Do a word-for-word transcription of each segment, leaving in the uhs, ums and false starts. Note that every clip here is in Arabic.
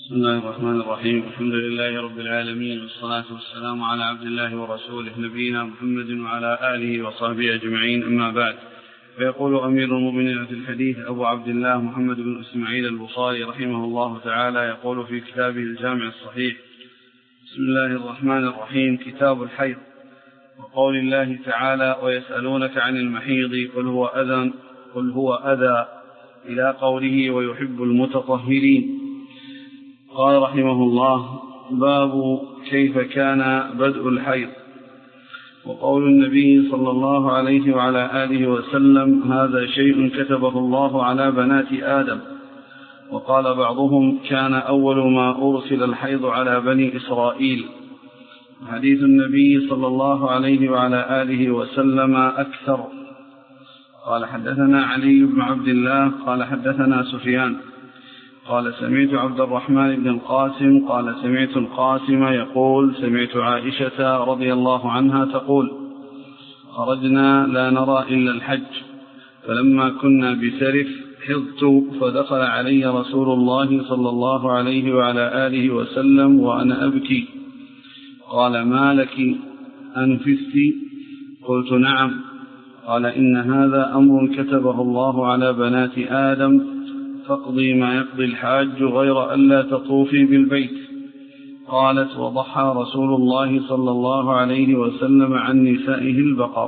بسم الله الرحمن الرحيم. الحمد لله رب العالمين، والصلاة والسلام على عبد الله ورسوله نبينا محمد وعلى آله وصحبه أجمعين، أما بعد. فيقول أمير المؤمنين في الحديث أبو عبد الله محمد بن إسماعيل البخاري رحمه الله تعالى، يقول في كتابه الجامع الصحيح: بسم الله الرحمن الرحيم. كتاب الحيض. وقول الله تعالى: ويسألونك عن المحيض قل هو أذى قل هو أذى إلى قوله: ويحب المتطهرين. قال رحمه الله: باب كيف كان بدء الحيض. وقول النبي صلى الله عليه وعلى آله وسلم: هذا شيء كتبه الله على بنات آدم. وقال بعضهم: كان أول ما أرسل الحيض على بني إسرائيل. حديث النبي صلى الله عليه وعلى آله وسلم أكثر. قال: حدثنا علي بن عبد الله قال حدثنا سفيان قال: سمعت عبد الرحمن بن القاسم قال: سمعت القاسم يقول: سمعت عائشة رضي الله عنها تقول: خرجنا لا نرى إلا الحج، فلما كنا بسرف حضت، فدخل علي رسول الله صلى الله عليه وعلى آله وسلم وأنا أبكي، قال: ما لك أنفست؟ قلت: نعم. قال: إن هذا أمر كتبه الله على بنات آدم، فاقضي ما يقضي الحاج غير ألا تطوفي بالبيت. قالت: وضحى رسول الله صلى الله عليه وسلم عن نسائه البقر.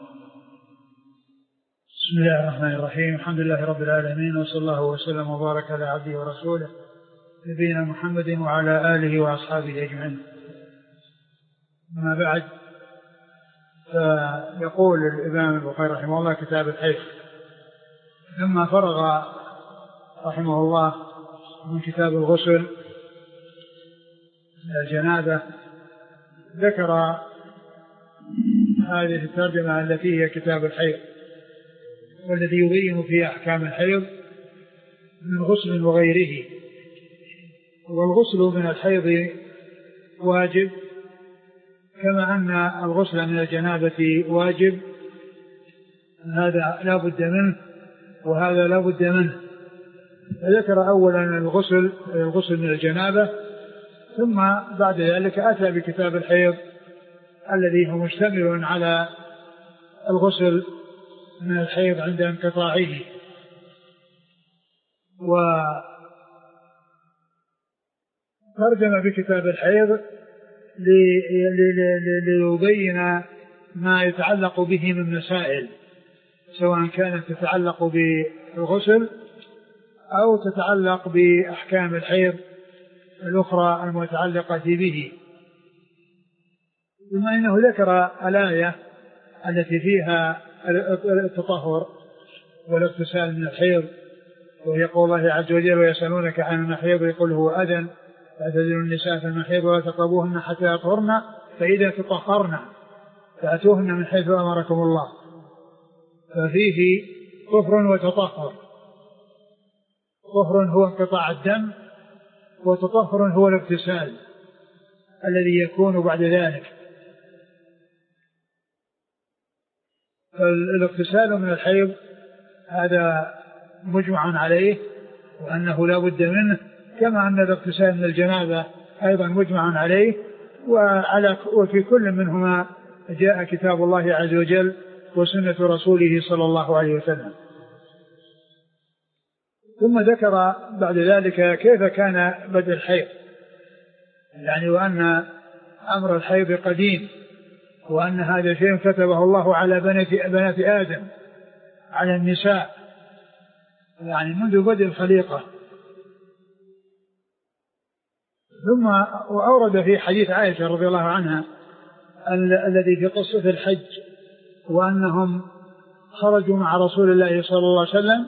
بسم الله الرحمن الرحيم. الحمد لله رب العالمين، وصلى الله وسلم وبارك على عبده ورسوله نبينا محمد وعلى آله وأصحابه أجمعين. أما بعد، فيقول الإمام البخاري رحمه الله: كتاب الحيض. لما فرغ رحمه الله من كتاب الغسل الجنابة، ذكر هذه الترجمة التي هي كتاب الحيض، والذي يبين فيه أحكام الحيض من غسل وغيره. والغسل من الحيض واجب، كما أن الغسل من الجنابة واجب، هذا لا بد منه وهذا لا بد منه. فذكر أولا الغسل الغسل من الجنابة، ثم بعد ذلك أتى بكتاب الحيض الذي هو مشتمل على الغسل من الحيض عند انقطاعه. وترجم بكتاب الحيض ليبين ما يتعلق به من مسائل، سواء كانت تتعلق بالغسل أو تتعلق بأحكام الحيض الأخرى المتعلقة به. بما أنه ذكر الآية التي فيها التطهر والاغتسال من الحيض، وهي قول الله عز وجل: ويسألونك عن المحيض قل هو أذى فاعتزلوا النساء في المحيض ولا تقربوهن حتى يطهرن فإذا تطهرن فأتوهن من حيث أمركم الله. ففيه كفر وتطهر. طهر هو انقطاع الدم، وتطهر هو الاغتسال الذي يكون بعد ذلك. فالاغتسال من الحيض هذا مجمع عليه وأنه لا بد منه، كما أن الاغتسال من الجنابة أيضا مجمع عليه، وعلى وفي كل منهما جاء كتاب الله عز وجل وسنة رسوله صلى الله عليه وسلم. ثم ذكر بعد ذلك كيف كان بدء الحيض، يعني وأن أمر الحيض قديم، وأن هذا شيء كتبه الله على بنات آدم، على النساء، يعني منذ بدء الخليقة. ثم وأورد في حديث عائشة رضي الله عنها الذي في قصة الحج، وأنهم خرجوا مع رسول الله صلى الله عليه وسلم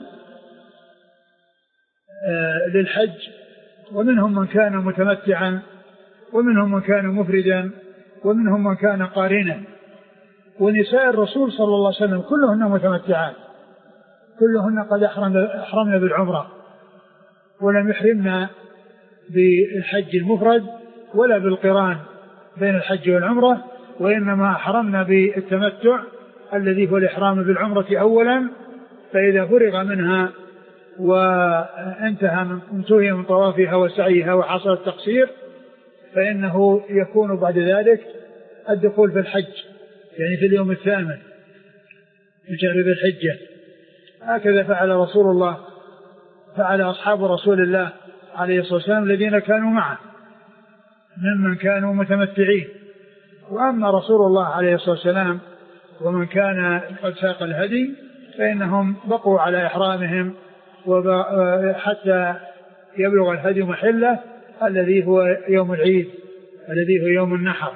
للحج، ومنهم من كان متمتعا، ومنهم من كان مفردا، ومنهم من كان قارنا. ونساء الرسول صلى الله عليه وسلم كلهن متمتعات، كلهن قد أحرمنا بالعمرة، ولم يحرمنا بالحج المفرد ولا بالقران بين الحج والعمرة، وإنما أحرمنا بالتمتع الذي هو الإحرام بالعمرة أولا، فإذا فرغ منها وانتهى من انتهي من طوافها وسعيها وحصل التقصير، فإنه يكون بعد ذلك الدخول في الحج، يعني في اليوم الثامن من شهر ذي الحجة. هكذا فعل رسول الله، فعل أصحاب رسول الله عليه الصلاة والسلام الذين كانوا معه ممن كانوا متمتعين. وأما رسول الله عليه الصلاة والسلام ومن كان قد ساق الهدي فإنهم بقوا على إحرامهم حتى يبلغ الهدي محله الذي هو يوم العيد الذي هو يوم النحر.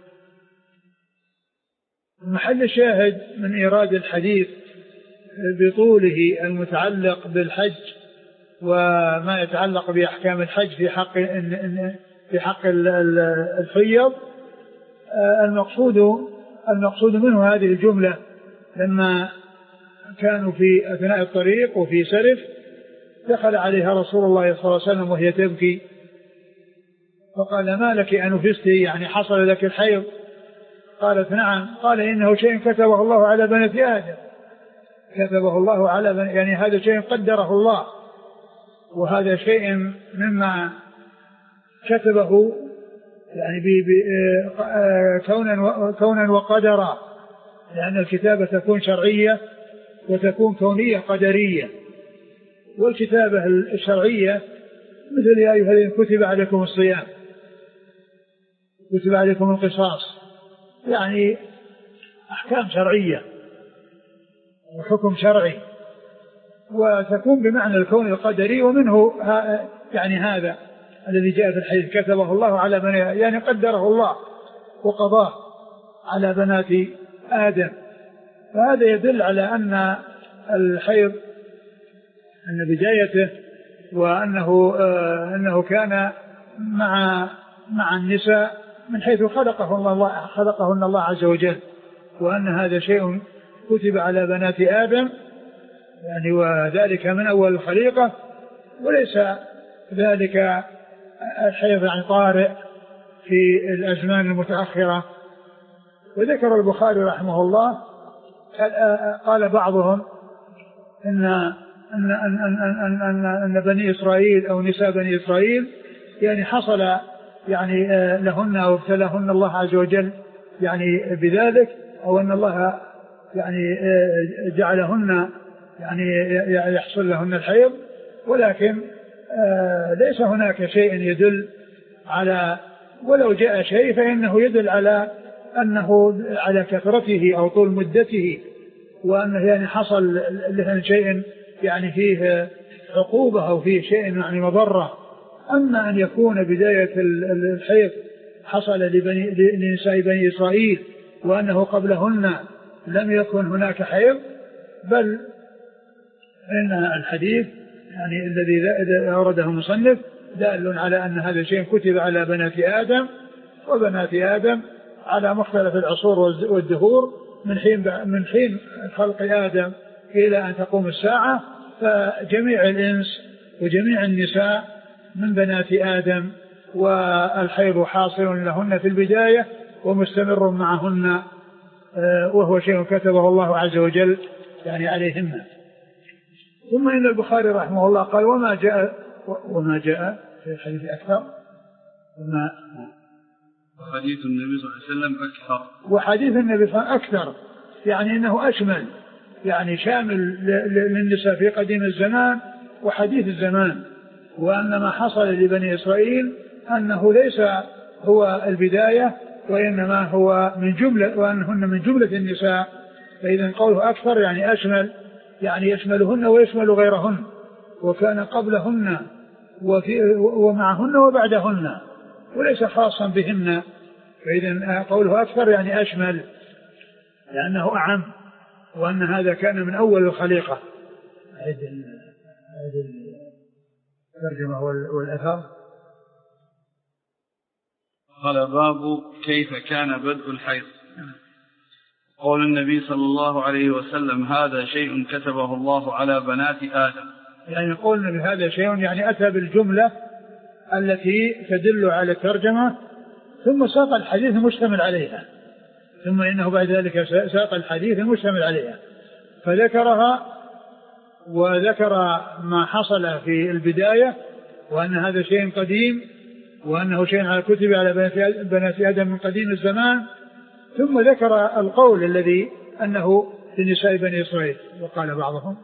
محل الشاهد من إيراد الحديث بطوله المتعلق بالحج وما يتعلق بأحكام الحج في حق في حق الحيض، المقصود المقصود منه هذه الجملة لما كانوا في أثناء الطريق وفي سرف دخل عليها رسول الله صلى الله عليه وسلم وهي تبكي، فقال: ما لك أنفستي؟ يعني حصل لك الحيض؟ قالت: نعم. قال: إنه شيء كتبه الله على بنات آدم، كتبه الله على بنات، يعني هذا شيء قدره الله، وهذا شيء مما كتبه يعني بي بي كونا كونا وقدرا، لأن الكتابة تكون شرعية وتكون كونية قدرية. والكتابة الشرعية مثل: يا أيها الذين كتب عليكم الصيام، كتب عليكم القصاص، يعني أحكام شرعية وحكم شرعي، وتكون بمعنى الكون القدري، ومنه يعني هذا الذي جاء في الحديث: كتبه الله على بني، يعني قدره الله وقضاه على بنات آدم. فهذا يدل على أن الحيض أن بدايته وأنه آه أنه كان مع مع النساء من حيث خلقه الله خلقهن الله عز وجل، وأن هذا شيء كتب على بنات آدم، يعني وذلك من أول الخليقة، وليس ذلك الحيض عن طارئ في الأزمان المتأخرة. وذكر البخاري رحمه الله قال بعضهم إن أن أن أن أن أن بني إسرائيل أو نساء بني إسرائيل يعني حصل يعني لهن أو ابتلاهن الله عز وجل يعني بذلك، أو أن الله يعني جعلهن يعني يحصل لهن الحيض، ولكن ليس هناك شيء يدل على، ولو جاء شيء فإنه يدل على أنه على كثرته أو طول مدته، وأنه يعني حصل له شيء يعني فيه عقوبة أو فيه شيء يعني مضرة. أما أن يكون بداية الحيض حصل لبني لنساء بني إسرائيل وأنه قبلهن لم يكن هناك حيض، بل إن الحديث يعني الذي أورده المصنف دال على أن هذا شيء كتب على بنات آدم، وبنات آدم على مختلف العصور والدهور من حين من حين خلق آدم إلى أن تقوم الساعة، فجميع الإنس وجميع النساء من بنات آدم، والحيض حاصل لهن في البداية ومستمر معهن، وهو شيء كتبه الله عز وجل يعني عليهن. ثم إن البخاري رحمه الله قال: وما جاء وما جاء في الحديث أكثر، وما حديث النبي صلى الله عليه وسلم أكثر، وحديث النبي صلى الله عليه وسلم أكثر، يعني إنه أشمل، يعني شامل للنساء في قديم الزمان وحديث الزمان. وأن ما حصل لبني إسرائيل أنه ليس هو البداية، وإنما هو من جملة، وأنهن من جملة النساء. فإذا قوله أكثر يعني أشمل، يعني يشملهن ويشمل غيرهن، وكان قبلهن وفي ومعهن وبعدهن، وليس خاصا بهن. فإذا قوله أكثر يعني أشمل، لأنه أعم، وأن هذا كان من أول الخليقة. هذه الترجمة والأثر. قال: باب كيف كان بدء الحيض. قول النبي صلى الله عليه وسلم: هذا شيء كتبه الله على بنات آدم، يعني يقول النبي هذا شيء، يعني أتى بالجملة التي تدل على الترجمة، ثم ساق الحديث المشتمل عليها، ثم إنه بعد ذلك ساق الحديث المشتمل عليها فذكرها وذكر ما حصل في البداية وأن هذا شيء قديم وأنه شيء كتب على بنات آدم من قديم الزمان، ثم ذكر القول الذي أنه لنساء بني إسرائيل. وقال بعضهم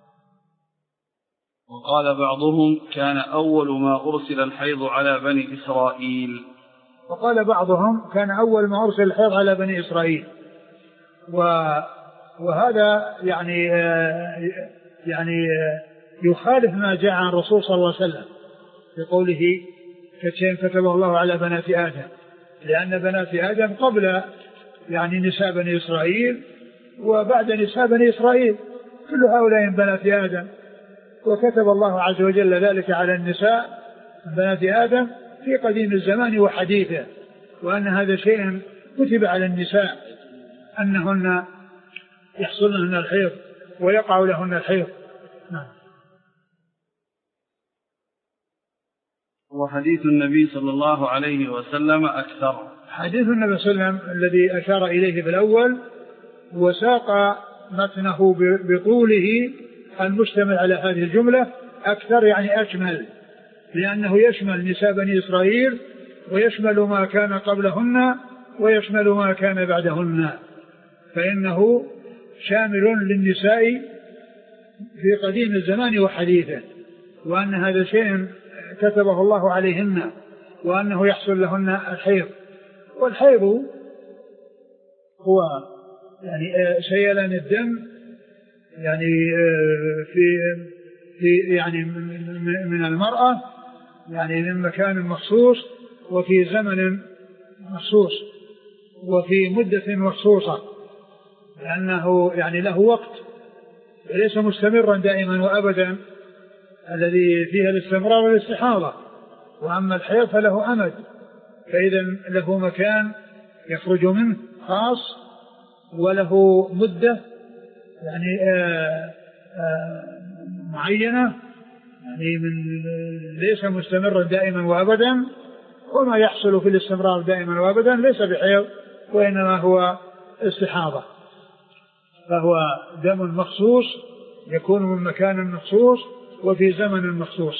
وقال بعضهم كان أول ما أرسل الحيض على بني إسرائيل. وقال بعضهم كان أول ما أرسل الحيض على بني إسرائيل. وهذا يعني يعني يخالف ما جاء عن الرسول صلى الله عليه وسلم بقوله كشيء كتبه الله على بنات آدم، لأن بنات آدم قبل يعني نساء بني إسرائيل وبعد نساء بني إسرائيل، كل هؤلاء بنات آدم، وكتب الله عز وجل ذلك على النساء بنات آدم في قديم الزمان وحديثه، وأن هذا شيء كتب على النساء أنهن يحصل لهن الحيض ويقع لهن الحيض. نعم. وحديث النبي صلى الله عليه وسلم أكثر. حديث النبي صلى الله عليه وسلم الذي أشار إليه في الأول وساق متنه بطوله المشتمل على هذه الجملة أكثر يعني أشمل، لأنه يشمل نساء بني إسرائيل ويشمل ما كان قبلهن ويشمل ما كان بعدهن، فإنه شامل للنساء في قديم الزمان وحديثه، وأن هذا شيء كتبه الله عليهن وأنه يحصل لهن الحيض. والحيض هو يعني سيلان الدم يعني في في يعني من المرأة يعني من مكان مخصوص وفي زمن مخصوص وفي مدة مخصوصة، لأنه يعني له وقت ليس مستمرا دائما وأبدا الذي فيها الاستمرار والاستحاضة. وأما الحيض فله أمد، فإذا له مكان يخرج منه خاص وله مدة يعني آآ آآ معينة يعني من ليس مستمرا دائما وأبدا، وما يحصل في الاستمرار دائما وأبدا ليس بحيض وإنما هو استحاضة، فهو دم مخصوص يكون من مكان مخصوص وفي زمن مخصوص.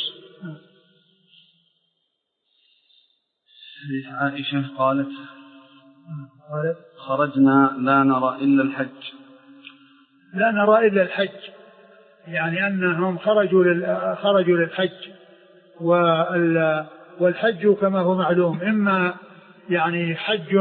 عائشة قالت قالت خرجنا لا نرى إلا الحج. لا نرى إلا الحج يعني أنهم خرجوا خرجوا للحج، والحج كما هو معلوم إما يعني حج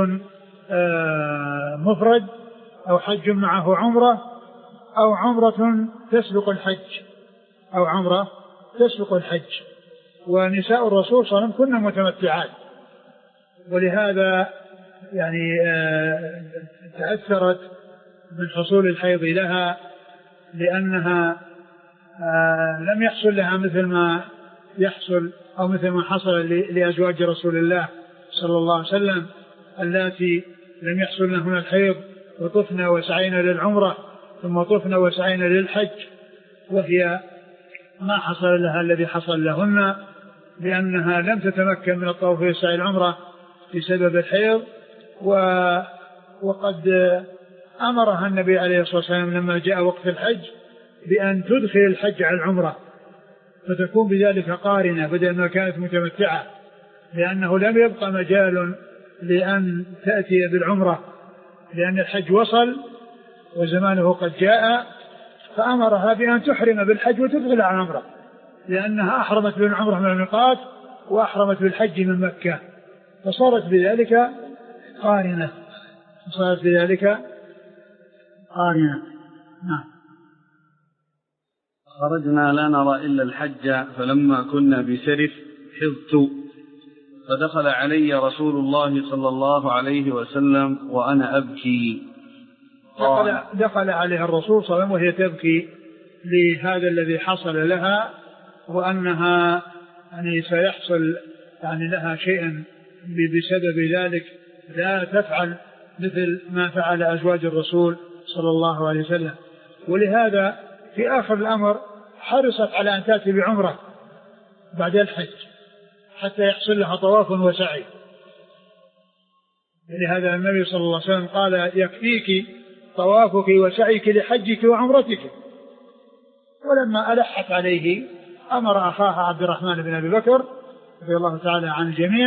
مفرد أو حج معه عمرة أو عمرة تسبق الحج أو عمرة تسبق الحج. ونساء الرسول صلى الله عليه وسلم كن متمتعات، ولهذا يعني تأثرت من حصول الحيض لها، لأنها لم يحصل لها مثل ما يحصل أو مثل ما حصل لأزواج رسول الله صلى الله عليه وسلم اللاتي لم يحصل لهن الحيض وطفنا وسعينا للعمرة ثم طفنا وسعينا للحج، وهي ما حصل لها الذي حصل لهن، لأنها لم تتمكن من الطواف وسعي العمرة بسبب الحيض. وقد أمرها النبي عليه الصلاة والسلام لما جاء وقت الحج بأن تدخل الحج على العمرة فتكون بذلك قارنة بدل ما كانت متمتعة، لأنه لم يبقى مجال لأن تأتي بالعمرة لأن الحج وصل وزمانه قد جاء، فأمرها بأن تحرم بالحج وتدخل على العمرة، لأنها أحرمت بالعمرة من الميقات وأحرمت بالحج من مكة، فصارت بذلك قارنة صارت بذلك قارنة. نعم. خرجنا لا نرى إلا الحج فلما كنا بسرف حضت فدخل علي رسول الله صلى الله عليه وسلم وأنا أبكي. دخل, دخل عليها الرسول صلى الله عليه وسلم وهي تبكي لهذا الذي حصل لها، وأنها يعني سيحصل يعني لها شيء بسبب ذلك لا تفعل مثل ما فعل أزواج الرسول صلى الله عليه وسلم. ولهذا في آخر الأمر حرصت على أن تأتي بعمرة بعد الحج حتى يحصل لها طواف وسعي. لهذا النبي صلى الله عليه وسلم قال يكفيك طوافك وسعيك لحجك وعمرتك، ولما ألحت عليه أمر أخاه عبد الرحمن بن أبي بكر رضي الله تعالى عن الجميع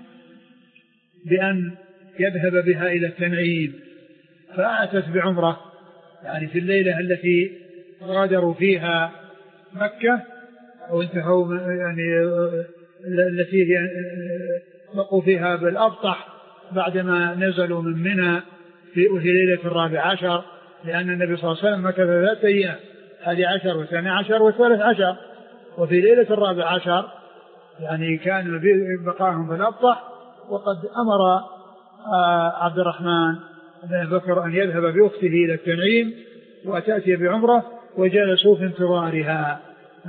بأن يذهب بها إلى التنعيم، فأتت بعمرة يعني في الليلة التي غادروا فيها مكة أو انتهوا يعني التي بقوا فيها بالأبطح بعدما نزلوا من منى في ليلة الرابع عشر، لأن النبي صلى الله عليه وسلم مكث ثلاث أيام، حادي عشر وثاني عشر وثالث عشر، وفي ليلة الرابع عشر يعني كان بقاهم في الأبطح. وقد أمر عبد الرحمن بن بكر أن يذهب بأخته إلى التنعيم وتأتي بعمرة، وجلسوا في انتظارها.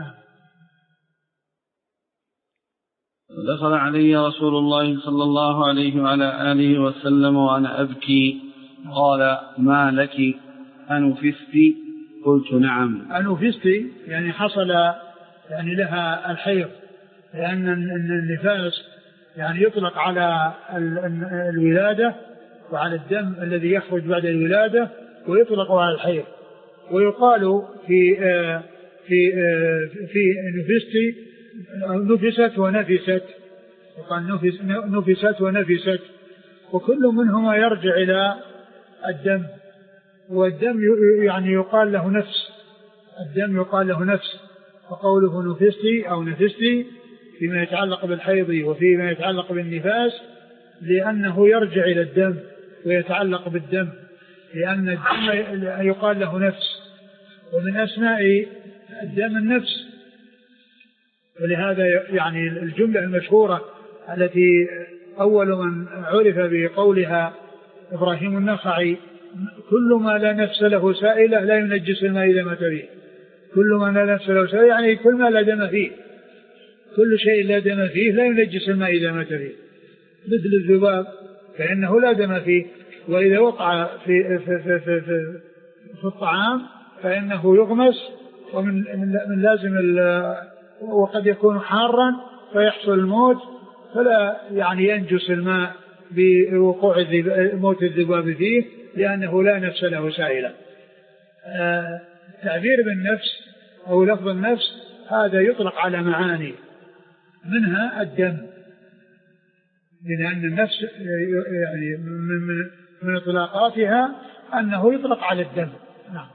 دخل علي رسول الله صلى الله عليه وعلى آله وسلم وأنا أبكي، قال: ما لك أنفست؟ قلت: نعم. أنفست يعني حصل يعني لها الحيض، لأن النفاس يعني يطلق على الولادة وعلى الدم الذي يخرج بعد الولادة، ويطلق على الحيض. ويقال في في في نفست نفست ونفست، وقال نفس نفست ونفست، وكل منهما يرجع إلى الدم، والدم يعني يقال له نفس، الدم يقال له نفس. وقوله نفستي أو نفستي فيما يتعلق بالحيض وفيما يتعلق بالنفاس لأنه يرجع إلى الدم ويتعلق بالدم، لأن الدم يقال له نفس، ومن أسماء الدم النفس. ولهذا يعني الجملة المشهورة التي أول من عرف بقولها إبراهيم النخعي: كل ما لا نفس له سائلة لا ينجس الماء إذا مات به. كل ما لا نفس له سائلة يعني كل ما لا دم فيه، كل شيء لا دم فيه لا ينجس الماء إذا مات به، مثل الذباب فإنه لا دم فيه، وإذا وقع في, في, في, في, في, في الطعام فإنه يغمس، ومن من لازم وقد يكون حارا فيحصل الموت، فلا يعني ينجس الماء بوقوع موت الذباب فيه لأنه لا نفس له سائلة. آه تعبير بالنفس أو لفظ النفس هذا يطلق على معاني، منها الدم، لأن النفس يعني من, من إطلاقاتها أنه يطلق على الدم. نعم.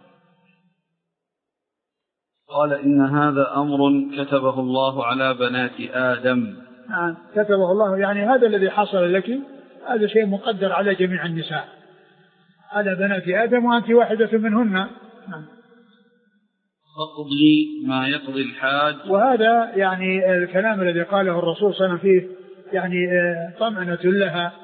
قال: إن هذا أمر كتبه الله على بنات آدم. نعم كتبه الله، يعني هذا الذي حصل لك هذا شيء مقدر على جميع النساء، على بنات آدم وأنت واحدة منهن. نعم. فاقضي ما يقضي الحاج. وهذا يعني الكلام الذي قاله الرسول صلى الله عليه وسلم فيه يعني طمأنة لها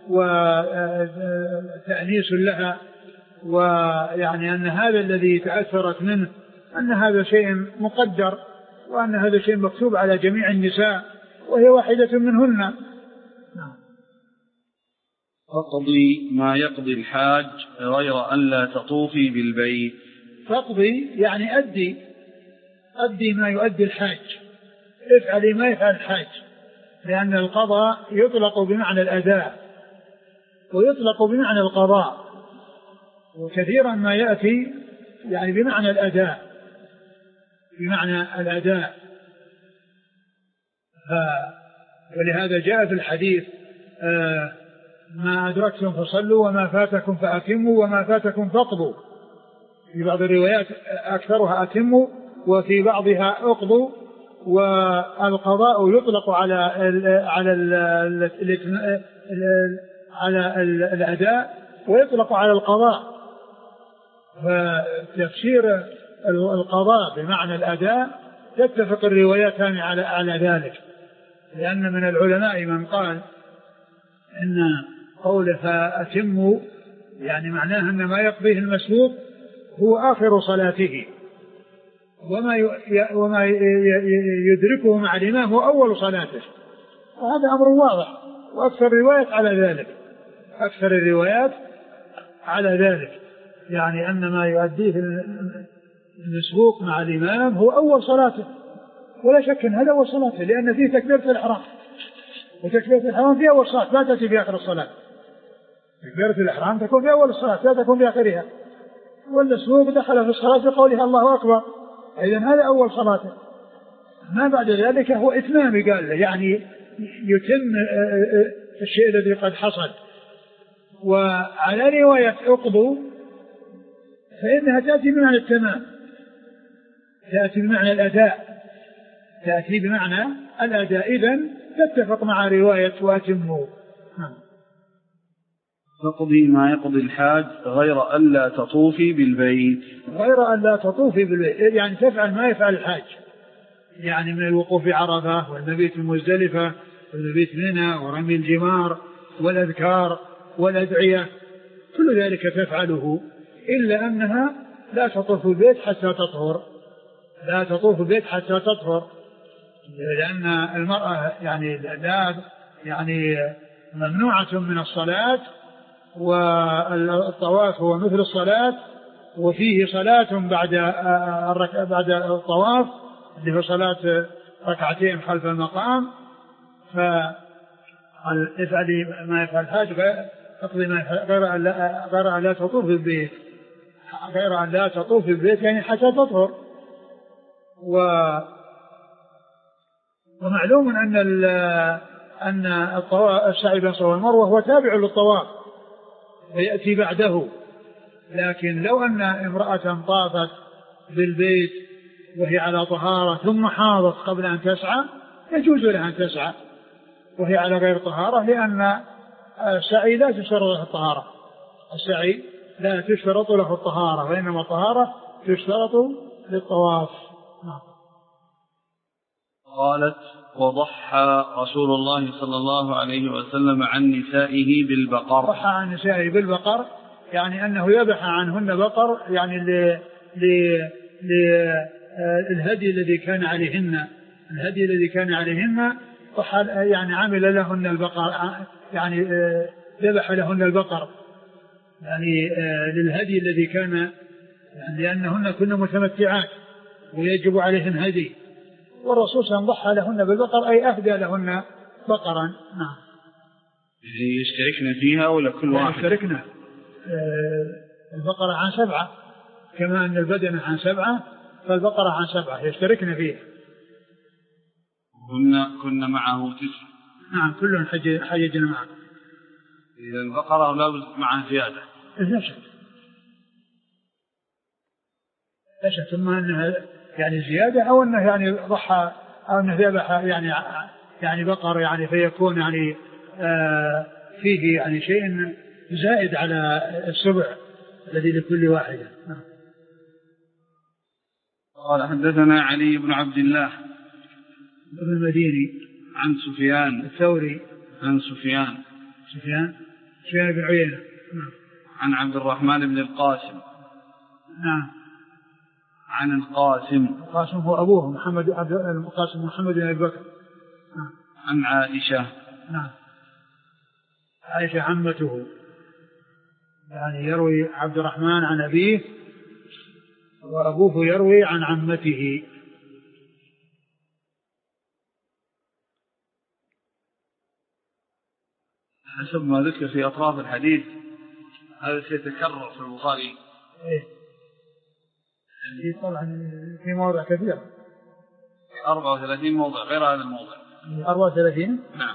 وتأنيس لها، ويعني أن هذا الذي تأثرت منه أن هذا شيء مقدر، وأن هذا شيء مكتوب على جميع النساء وهي واحدة منهن. نعم. فاقضي ما يقضي الحاج غير أن لا تطوفي بالبيت. فاقضي يعني أدي أدي ما يؤدي الحاج، افعلي ما يفعل الحاج، لأن القضاء يطلق بمعنى الأداء ويطلق بمعنى القضاء، وكثيرا ما يأتي يعني بمعنى الأداء بمعنى الأداء ولهذا جاء في الحديث: آه ما أدركتم فصلوا وما فاتكم فأتموا وما فاتكم فاقضوا. في بعض الروايات أكثرها أتموا وفي بعضها اقضوا. والقضاء يطلق على ال على ال ال على الأداء ويطلق على القضاء، فتفسير القضاء بمعنى الأداء تتفق الروايتان على على ذلك، لأن من العلماء من قال إن قوله فأتموا يعني معناه أن ما يقضيه المسبوق هو آخر صلاته، وما وما يدركه مع الإمام هو أول صلاته، وهذا أمر واضح، وأكثر الروايات على ذلك أكثر الروايات على ذلك يعني أن ما يؤديه المسبوق مع الإمام هو أول صلاته، ولا شك أن هذا أول صلاته، لأن فيه تكبيرة الإحرام، وتكبيرة الإحرام في أول صلاة لا تأتي في آخر الصلاة. تكبيرة الإحرام تكون في أول الصلاة لا تكون في آخرها، والمسبوق دخل في الصلاة بقولها الله أكبر، إذن هذا أول صلاته. ما بعد ذلك هو إتمام قال له، يعني يتم الشيء الذي قد حصل. وعلى رواية أقضوا فإنها تأتي بمعنى التمام، تأتي بمعنى الأداء، تأتي بمعنى الأداء. إذن تتفق مع رواية وأتموا. تقضي ما يقضي الحاج غير ألا تطوفي بالبيت، غير ألا تطوفي بالبيت يعني تفعل ما يفعل الحاج، يعني من الوقوف عرفة والمبيت المزدلفة والمبيت منى ورمي الجمار والأذكار والأدعية، كل ذلك تفعله، إلا أنها لا تطوف البيت حتى تطهر، لا تطوف البيت حتى تطهر، لأن المرأة يعني لا يعني ممنوعة من الصلاة، والطواف هو مثل الصلاة، وفيه صلاة بعد بعد الطواف اللي هو صلاة ركعتين خلف المقام. فافعلي ما يفعل الحاج تقضي ما غير أن لا غير أن لا تطوف البيت، غير أن لا تطوف البيت يعني حتى تطهر. و ومعلوم أن أن الطواف السعي بين الصفا والمروة هو تابع للطواف ويأتي بعده، لكن لو أن امرأة طافت بالبيت وهي على طهارة ثم حاضت قبل أن تسعى يجوز لها أن تسعى وهي على غير طهارة، لأن السعي لا تشترط له الطهارة، السعي لا تشترط له الطهارة، وإنما الطهارة تشترط للطواف. قالت: وضحى رسول الله صلى الله عليه وسلم عن نسائه بالبقر. ضحى عن نسائه بالبقر يعني أنه يذبح عنهن بقر، يعني للهدي الذي كان عليهن، الهدي الذي كان عليهن يعني عمل لهن البقر، يعني ذبح لهن البقر يعني للهدي الذي كان، يعني لأنهن كن متمتعات ويجب عليهن هدي، والرسول صلى الله عليه وسلم ضحى لهن بالبقر أي أهدى لهن بقرا. نعم. يشتركن فيها ولا كل واحد؟ يشتركن. البقرة عن سبعة كما أن البدنة عن سبعة، فالبقرة عن سبعة يشتركن فيه. كنا كنا معه تسع. نعم كلهم حج حججنا معه. إذا البقرة لا بد معها زيادة. لا شك لا شك ثم أنها يعني زيادة، أو أنه يعني ضحى أو أنه ذبح يعني يعني بقر يعني فيكون يعني آه فيه يعني شيء زائد على السبع الذي لكل واحدة. قال: حدثنا علي بن عبد الله ابن المديني عن سفيان الثوري عن سفيان سفيان سفيان بن عيينة عن عبد الرحمن بن القاسم نعم عن القاسم القاسم هو أبوه محمد عبد القاسم محمد بن أبي بكر عن عائشة نعم عائشة عمته، يعني يروي عبد الرحمن عن أبيه وأبوه يروي عن عمته. حسب ما ذكر في أطراف الحديث هذا سيتكرر في البخاري. إيه طبعا في مواضع كثيرة، أربعة وثلاثين موضع غير هذا الموضع. أربعة وثلاثين نعم.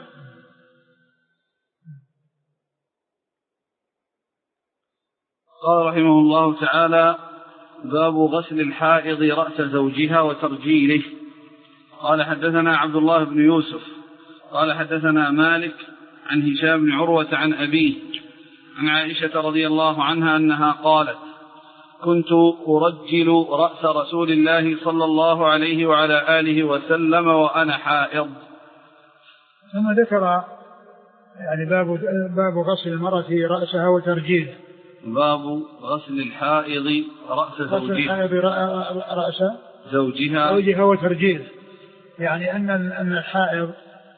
قال رحمه الله تعالى: باب غسل الحائض رأس زوجها وترجيله. قال: حدثنا عبد الله بن يوسف قال: حدثنا مالك عن هشام بن عروة عن أبيه عن عائشة رضي الله عنها أنها قالت: كنت أرجل رأس رسول الله صلى الله عليه وعلى آله وسلم وأنا حائض. ثم ذكر يعني باب باب غسل المرأة رأسها وترجيله. باب غسل الحائض رأس زوجها، غسل الحائض رأس زوجها زوجها وترجيله، يعني أن أن الحائض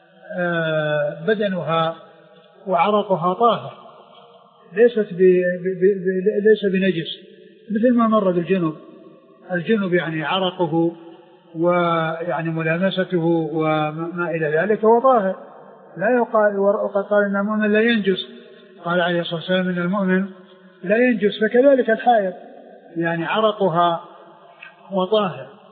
بدنها وعرقها طاهر، ليست ب... ب... ب... ليس بنجس، مثل ما مر بالجنوب. الجنوب يعني عرقه ويعني ملامسته وما إلى ذلك هو طاهر، لا يقال. وقد قال إن المؤمن لا ينجس، قال عليه الصلاة والسلام إن المؤمن لا ينجس، فكذلك الحائض يعني عرقها وطاهر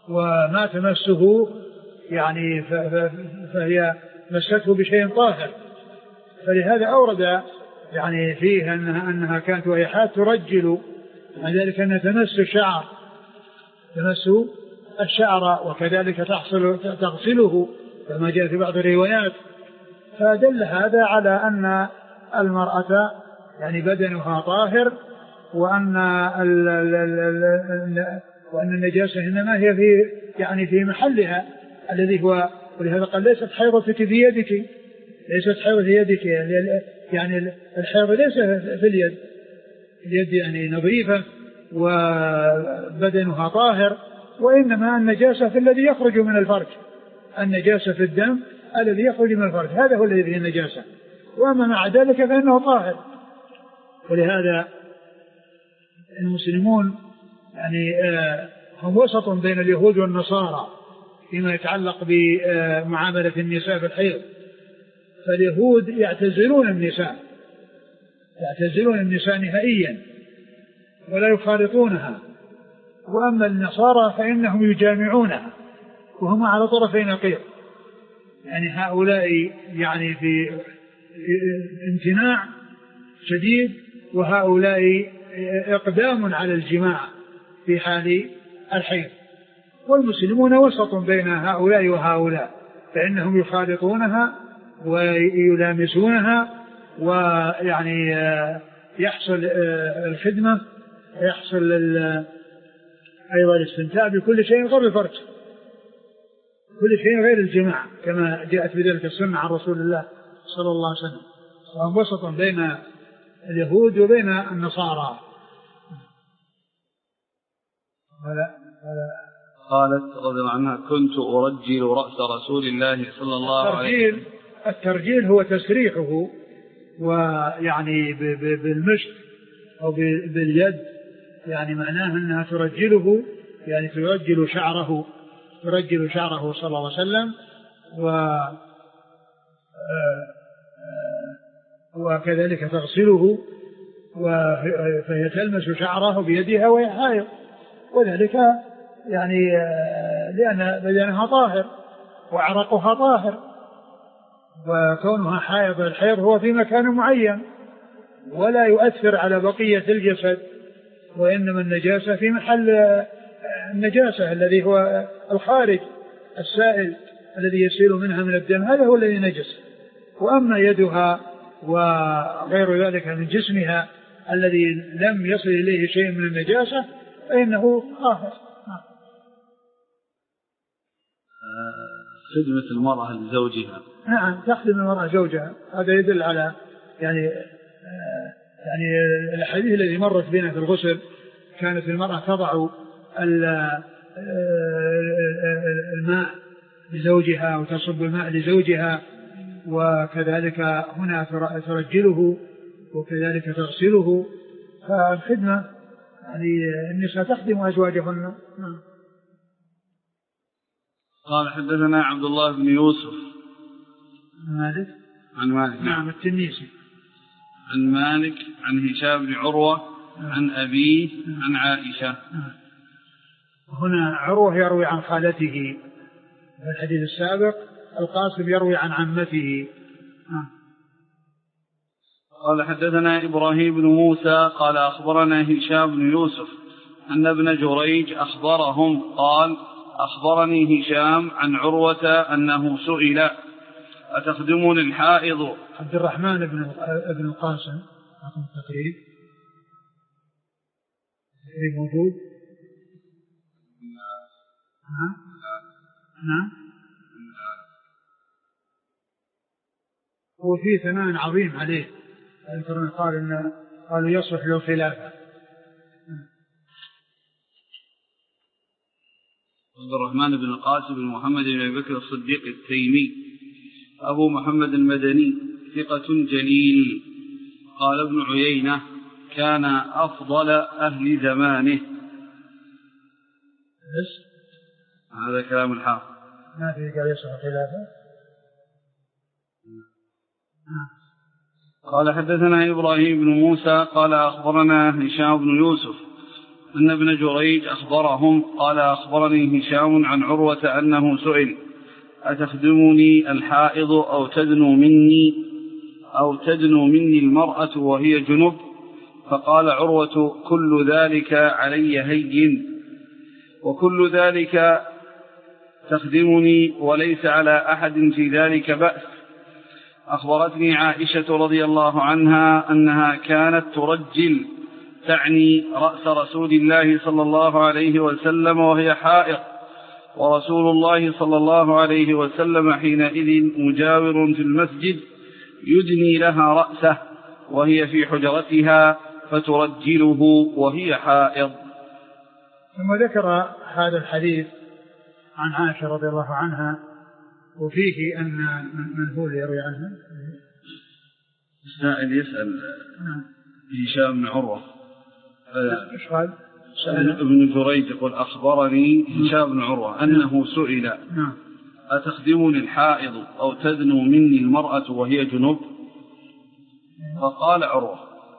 وما تمسه يعني فهي مسته بشيء طاهر. فلهذا أورد يعني فيه أنها, أنها كانت وهيحات ترجل، عن ذلك أن تمس الشعر تمس الشعر وكذلك تحصل تغسله كما جاء في بعض الروايات. فدل هذا على أن المرأة يعني بدنها طاهر، وأن ال ال ال وأن النجاسة إنما هي في يعني في محلها الذي هو، ولهذا قال ليست حيضتك في يدك، ليست حيضة في يدك، يعني الحيض ليس في اليد، اليد يعني نظيفة وبدنها طاهر، وإنما النجاسة في الذي يخرج من الفرج، النجاسة في الدم الذي يخرج من الفرج هذا هو الذي فيه النجاسة، وأما مع ذلك فإنه طاهر. ولهذا المسلمون يعني هم وسط بين اليهود والنصارى فيما يتعلق بمعاملة النساء في الحيض. فاليهود يعتزلون النساء يعتزلون النساء نهائيا ولا يخالطونها، وأما النصارى فإنهم يجامعونها وهم على طرفي نقيض، يعني هؤلاء يعني في امتناع شديد، وهؤلاء إقدام على الجماع في حال الحيض. والمسلمون وسط بين هؤلاء وهؤلاء، فإنهم يخالطونها ويلامسونها، ويعني يحصل الخدمة، يحصل أيضا الاستمتاع بكل شيء غير الفرج، كل شيء غير الجماع كما جاءت بذلك السنة عن رسول الله صلى الله عليه وسلم. وهم وسط بين اليهود وبين النصارى. ولا ولا قالت رضي الله عنها كنت أرجل رأس رسول الله صلى الله عليه وسلم. الترجيل هو تسريحه، ويعني بالمشط أو باليد، يعني معناه أنها ترجله، يعني ترجل شعره ترجل شعره صلى الله عليه وسلم، و وكذلك تغسله، فهي تلمس شعره بيدها وهي حائض، وذلك يعني لأن بدنها طاهر وعرقها طاهر، وكونها حائض الحيض هو في مكان معين ولا يؤثر على بقية الجسد، وإنما النجاسة في محل النجاسة الذي هو الخارج السائل الذي يسيل منها من الدم، هذا هو الذي نجس. وأما يدها وغير ذلك من جسمها الذي لم يصل إليه شيء من النجاسة فإنه طاهر. خدمة المرأة لزوجها. نعم، تخدم المرأة زوجها، هذا يدل على يعني يعني الحديث الذي مرت بنا في الغسل، كانت المرأة تضع الماء لزوجها وتصب الماء لزوجها، وكذلك هنا ترجله وكذلك تغسله. فالخدمة يعني النساء تخدم أزواجهن. قال حدثنا عبد الله بن يوسف مالك عن مالك نعم التنيسي عن مالك عن هشام بن عروة عن أبيه عن عائشة. هنا عروة يروي عن خالته في الحديث السابق، القاسم يروي عن عمته. قال حدثنا إبراهيم بن موسى قال أخبرنا هشام بن يوسف أن ابن جريج أخبرهم قال أخبرني هشام عن عروة أنه سئل أتخدمون الحائض؟ عبد الرحمن بن ابن القاسم أعطم التقريب التقريب موجود. نعم نعم هو فيه ثناء عظيم عليه، أذكر قال إن قالوا يصلح له خلافه. عبد الرحمن بن القاسم بن محمد بن أبي بكر الصديق التيمي أبو محمد المدني ثقة جليل. قال ابن عيينة كان أفضل أهل زمانه. هذا كلام الحافظ ما في قال يصلح خلافه. قال حدثنا إبراهيم بن موسى قال أخبرنا هشام بن يوسف أن ابن جريج أخبرهم قال أخبرني هشام عن عروة أنه سئل أتخدمني الحائض أو تدنو مني أو تدنو مني المرأة وهي جنب؟ فقال عروة كل ذلك علي هين وكل ذلك تخدمني وليس على أحد في ذلك بأس. أخبرتني عائشة رضي الله عنها أنها كانت ترجل، تعني رأس رسول الله صلى الله عليه وسلم وهي حائض، ورسول الله صلى الله عليه وسلم حينئذ مجاور في المسجد يدني لها رأسه وهي في حجرتها فترجله وهي حائض. ثم ذكر هذا الحديث عن عائشة رضي الله عنها وفيه أن من هو اللي يروي عنها؟ السائل يسأل هشام بن عروة. إيش قال؟ ابن جريج يقول أخبرني هشام بن عروة أنه سئل أتخدمني الحائض أو تدنو مني المرأة وهي جنوب؟ فقال عروة.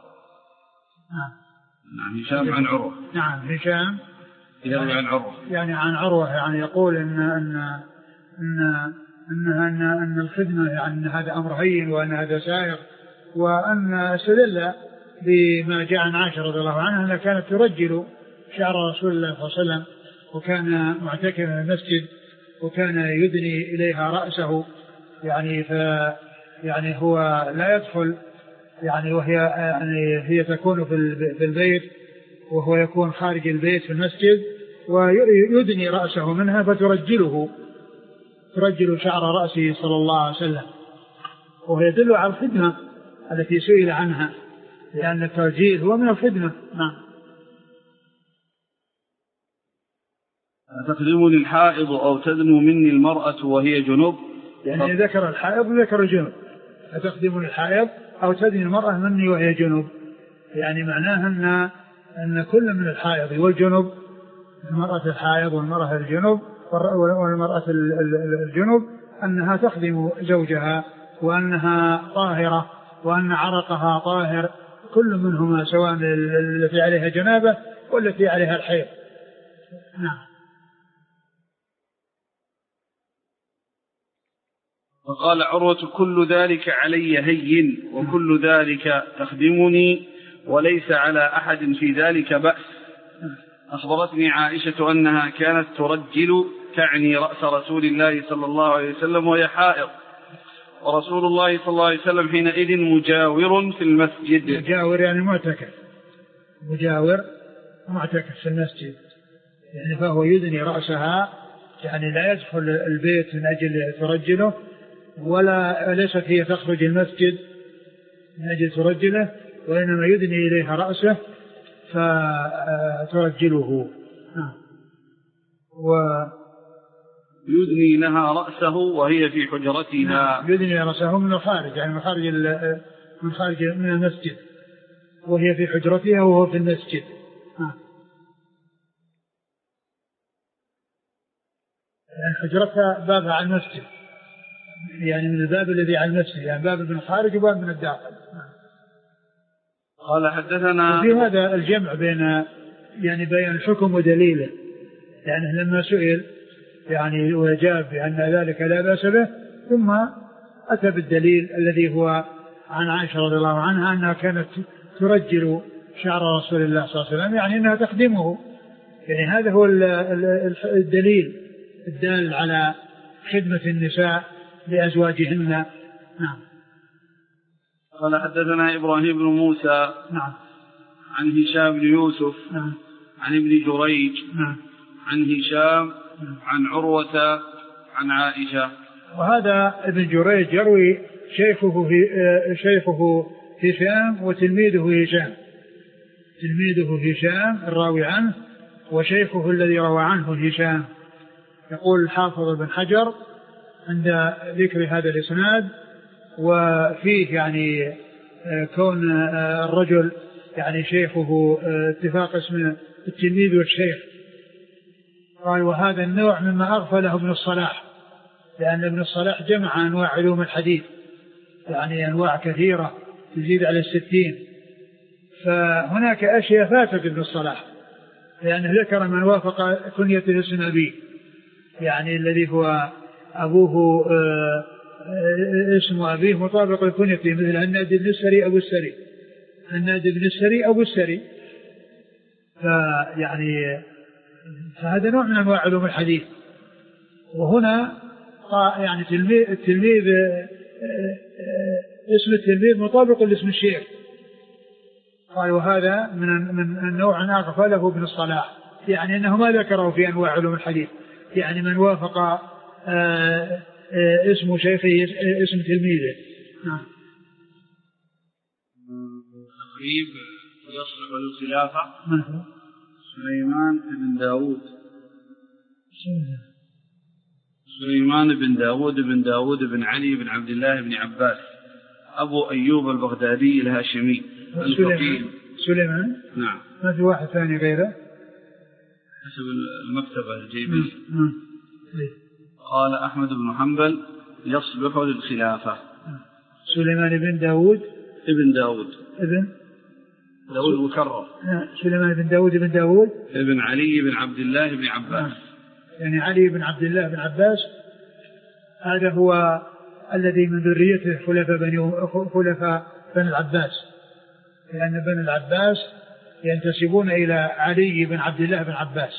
نعم هشام عن عروة. نعم هشام يروي عن عروة، يعني عن عروة، يعني يقول إن أن أن أن أن, أن الخدمة يعني أن هذا أمر هين وأن هذا سائر، وأن استدل بما جاء عن عائشة رضي الله عنها أنها كانت ترجل شعر رسول الله صلى الله عليه وسلم وكان معتكفا في المسجد وكان يدني إليها رأسه، يعني ف يعني هو لا يدخل يعني وهي يعني هي تكون في البيت وهو يكون خارج البيت في المسجد ويدني رأسه منها فترجله ترجل شعر رأسه صلى الله عليه وسلم، وهو يدل على الخدمة التي سئل عنها لأن الترجيل هو من الخدمة. نعم. تخدمني الحائض أو تدنو مني المرأة وهي جنوب، يعني ذكر الحائض وذكر الجنوب. تخدمني الحائض أو تدني المرأة مني وهي جنوب، يعني معناها أن أن كل من الحائض والجنوب، المرأة الحائض والمرأة الجنوب والمرأة الجنوب أنها تخدم زوجها وأنها طاهرة وأن عرقها طاهر، كل منهما سواء التي عليها جنابة والتي عليها الحيض. نعم. فقال عروة كل ذلك علي هين وكل ذلك تخدمني وليس على أحد في ذلك بأس. أخبرتني عائشة أنها كانت ترجل، تعني رأس رسول الله صلى الله عليه وسلم وهي حائض، ورسول الله صلى الله عليه وسلم حينئذ مجاور في المسجد. مجاور يعني معتكف، مجاور معتكف في المسجد، يعني فهو يدني رأسها، يعني لا يدخل البيت من أجل ترجله ولا ليست هي تخرج المسجد من أجل ترجله، وإنما يدني إليها رأسه فترجله. و يدني لها رأسه وهي في حجرتها. يدني رأسه من الخارج، يعني من خارج من خارج من المسجد وهي في حجرتها وهو في المسجد. يعني حجرتها بابها على المسجد، يعني من الباب الذي على المسجد، يعني باب من الخارج وباب من الداخل. قال حدثنا. وفي هذا الجمع بين يعني بين الحكم ودليله، يعني لما سئل يعني وجاب بأن ذلك لا بأس به، ثم أتى بالدليل الذي هو عن عائشة رضي الله عنها أنها كانت ترجل شعر رسول الله صلى الله عليه وسلم، يعني أنها تخدمه، يعني هذا هو الدليل الدال على خدمة النساء لأزواجهن. نعم. قال حدثنا إبراهيم بن موسى. نعم. عن هشام بن يوسف. نعم. عن ابن جريج. نعم. عن هشام. نعم. عن عروة عن عائشة. وهذا ابن جريج يروي شيخه في شيخه هشام وتلميذه هشام، تلميذه هشام الراوي عنه وشيخه الذي روى عنه هشام. يقول الحافظ بن حجر عند ذكر هذا الإسناد وفيه يعني كون الرجل يعني شيخه اتفاق اسم التلميذ والشيخ، قال وهذا النوع مما أغفله ابن الصلاح، لأن ابن الصلاح جمع أنواع علوم الحديث، يعني أنواع كثيرة تزيد على الستين، فهناك أشياء فاتت ابن الصلاح، لأنه ذكر من وافق كنيته اسم أبيه، يعني الذي هو أبوه اسم أبيه مطابق لكنيته، مثل النادي بن السري أبو السري، النادي بن السري أبو السري. فيعني فهذا نوع من أنواع علوم الحديث. وهنا يعني التلميذ اسم التلميذ مطابق لاسم الشيخ، قال وهذا من من النوع آخر له ابن الصلاح، يعني أنه ما ذكره في أنواع علوم الحديث، يعني من وافق اسم شيخه اسم تلميذه. نعم. تقريب يصلح للخلافة سليمان بن داود سليمان بن داود بن داود بن علي بن عبد الله بن عباس أبو أيوب البغدادي الهاشمي الفقيه. سليمان نعم. ما في واحد ثاني غيره حسب المكتبة الجيبية. قال أحمد بن حنبل يصلح للخلافة. سليمان بن داود ابن داود ابن داود مكرر. سليمان بن داود بن داود ابن علي بن عبد الله بن عباس. يعني علي بن عبد الله بن عباس هذا هو الذي من ذريته خلفاء بني خلفاء بن العباس، لأن بن العباس ينتسبون إلى علي بن عبد الله بن عباس.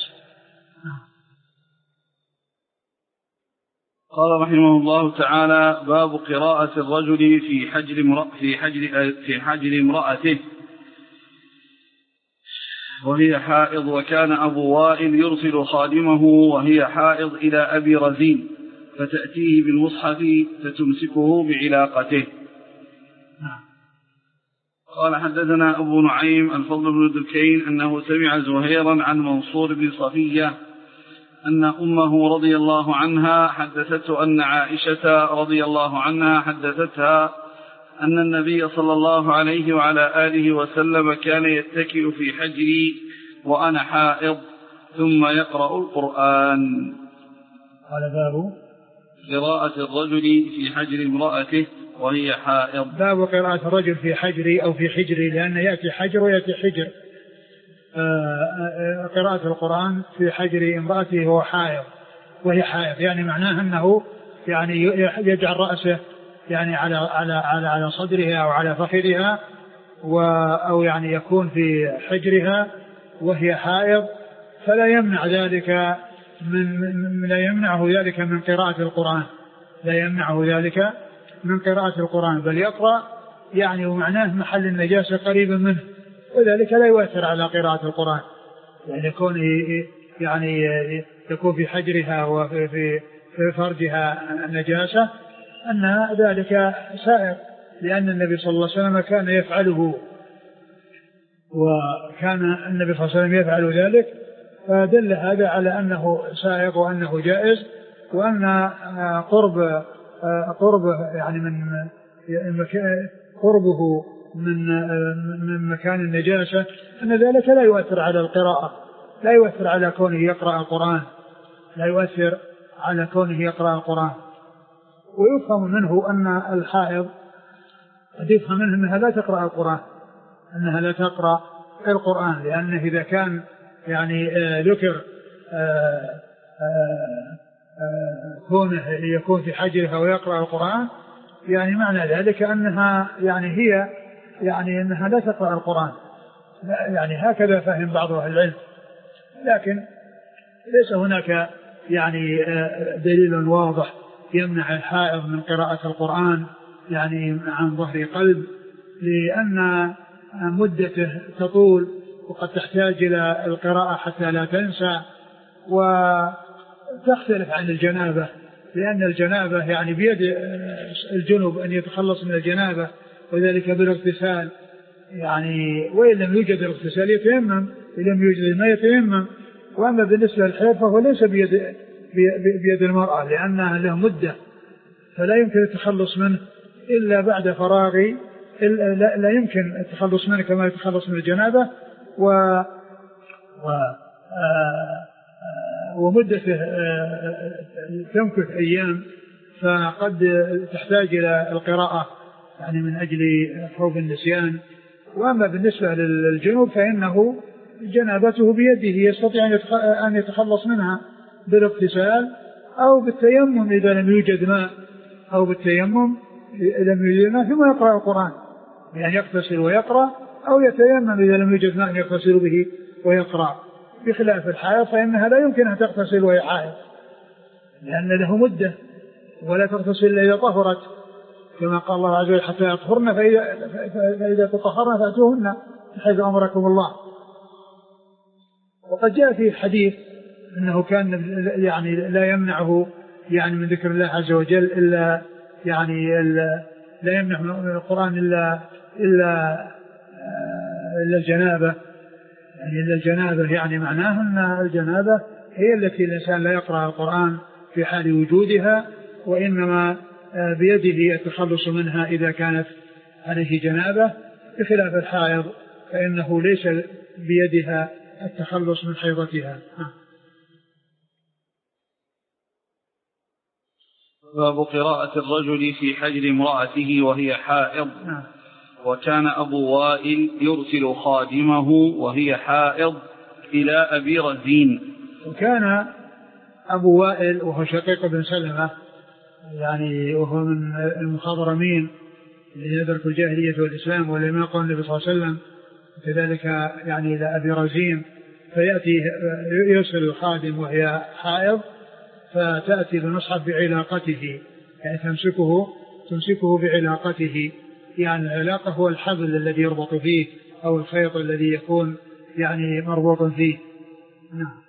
قال رحمه الله تعالى: باب قراءة الرجل في حجر امرأ في حجر في حجر امرأته وهي حائض، وكان أبو وائل يرسل خادمه وهي حائض إلى أبي رزين فتأتيه بالمصحف فتمسكه بعلاقته. قال: حدثنا أبو نعيم الفضل بن دكين أنه سمع زهيرا عن منصور بن صفية أن أمه رضي الله عنها حدثته أن عائشة رضي الله عنها حدثتها أن النبي صلى الله عليه وعلى آله وسلم كان يتكئ في حجري وأنا حائض ثم يقرأ القرآن. قال: باب قراءة الرجل في حجر امرأته وهي حائض. باب قراءة الرجل في حجري أو في حجري، لأن يأتي حجر ويأتي حجر. قراءة القرآن في حجر امرأته وهو حائض وهي حائض، يعني معناه أنه يعني يجعل رأسه يعني على على على على صدرها أو على فخذها، أو يعني يكون في حجرها وهي حائض، فلا يمنع ذلك من لا يمنعه ذلك من قراءة القرآن، لا يمنعه ذلك من قراءة القرآن، بل يقرأ يعني ومعناه محل النجاسة قريبا منه، وذلك لا يؤثر على قراءة القرآن، يعني يكون يعني يكون في حجرها وفي في فرجها نجاسة أن ذلك سائر، لأن النبي صلى الله عليه وسلم كان يفعله، وكان النبي صلى الله عليه وسلم يفعل ذلك، فدل هذا على أنه سائغ وأنه جائز، وأن قرب قرب يعني من قربه من من مكان النجاسة أن ذلك لا يؤثر على القراءة، لا يؤثر على كونه يقرأ القرآن، لا يؤثر على كونه يقرأ القرآن. ويفهم منه أن الحائض قد يفهم منه أنها لا تقرأ القرآن، أنها لا تقرأ القرآن، لأنه إذا كان يعني ذكر كونه يكون في حجرها ويقرأ القرآن، يعني معنى ذلك أنها يعني هي يعني أنها لا تقرأ القرآن، يعني هكذا فهم بعض أهل العلم، لكن ليس هناك يعني دليل واضح يمنع الحائض من قراءة القرآن يعني عن ظهر قلب، لأن مدته تطول وقد تحتاج إلى القراءة حتى لا تنسى، وتختلف عن الجنابة، لأن الجنابة يعني بيد الجنوب أن يتخلص من الجنابة، وذلك بالاغتسال، يعني وإن لم يوجد الاغتسال يتيمم، إن لم يوجد الماء يتيمم. وأما بالنسبة للحيض فهو ليس بيد, بيد المرأة، لأنها له مدة فلا يمكن التخلص منه إلا بعد فراغ، لا, لا يمكن التخلص منه كما يتخلص من الجنابة، و, و ومدته تمكث أيام، فقد تحتاج إلى القراءة يعني من أجل خوف النسيان. وأما بالنسبة للجنوب فإنه جنابته بيده يستطيع أن يتخلص منها بالاغتسال أو بالتيمم إذا لم يوجد ماء، أو بالتيمم لم يوجد ماء ثم يقرأ القرآن، يعني يغتسل ويقرأ، أو يتيمم إذا لم يوجد ماء يغتسل به ويقرأ. بخلاف الحائض فإنها لا يمكن أن تغتسل وهي حائض لأن له مدة، ولا تغتسل إلا إذا طهرت، كما قال الله عز وجل حتى يطهرن فإذا, فإذا تطهرن فأتوهن حيث أمركم الله. وقد جاء في حديث أنه كان يعني لا يمنعه يعني من ذكر الله عز وجل إلا يعني إلا لا يمنع من القرآن إلا إلا إلا الجنابة، يعني إلا الجنابة يعني معناه أن الجنابة هي التي الإنسان لا يقرأ القرآن في حال وجودها، وإنما بيده التخلص منها إذا كانت عليه جنابة، بخلاف الحائض فإنه ليس بيدها التخلص من حيضتها. باب قراءة الرجل في حجر امرأته وهي حائض. وكان أبو وائل يرسل خادمه وهي حائض إلى أبي رزين. وكان أبو وائل وهو شقيق بن سلمة يعني وهو من المخضرمين الذين يدركوا الجاهلية والإسلام ولم يقل النبي صلى الله عليه وسلم، كذلك يعني إلى أبي رزين، فيأتي يرسل الخادم وهي حائض فتأتي بمصحف بعلاقته، يعني تمسكه تمسكه بعلاقته، يعني العلاقة هو الحبل الذي يربط فيه أو الخيط الذي يكون يعني مربوط فيه. نعم.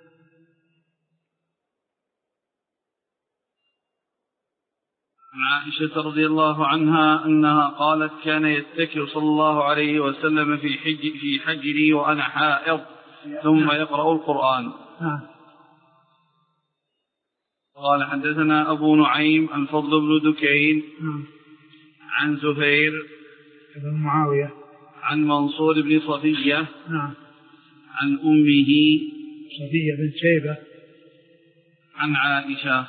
عن عائشة رضي الله عنها أنها قالت كان يتكئ صلى الله عليه وسلم في حج في حجري وأنا حائض ثم يقرأ القرآن. قال حدثنا أبو نعيم الفضل بن دكين عن زهير بن معاوية عن منصور بن صفية عن أمه صفية بن شيبة عن عائشة.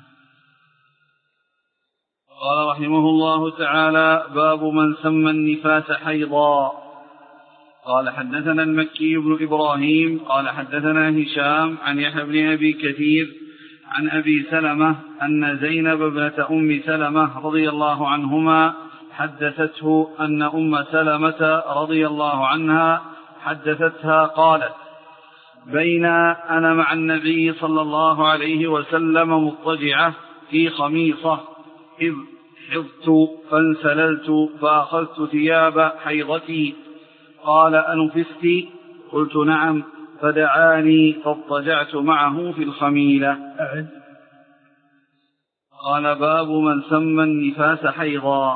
قال رحمه الله تعالى باب من سمى النفاس حيضا. قال حدثنا المكي بن إبراهيم قال حدثنا هشام عن يحيى بن أبي كثير عن أبي سلمة أن زينب ابنة أم سلمة رضي الله عنهما حدثته أن أم سلمة رضي الله عنها حدثتها قالت بين أنا مع النبي صلى الله عليه وسلم مضطجعة في خميصة إذ حضت فانسللت فأخذت ثياب حيضتي قال أنفست؟ قلت نعم، فدعاني فاضطجعت معه في الخميلة. قال باب من سمى النفاس حيضا.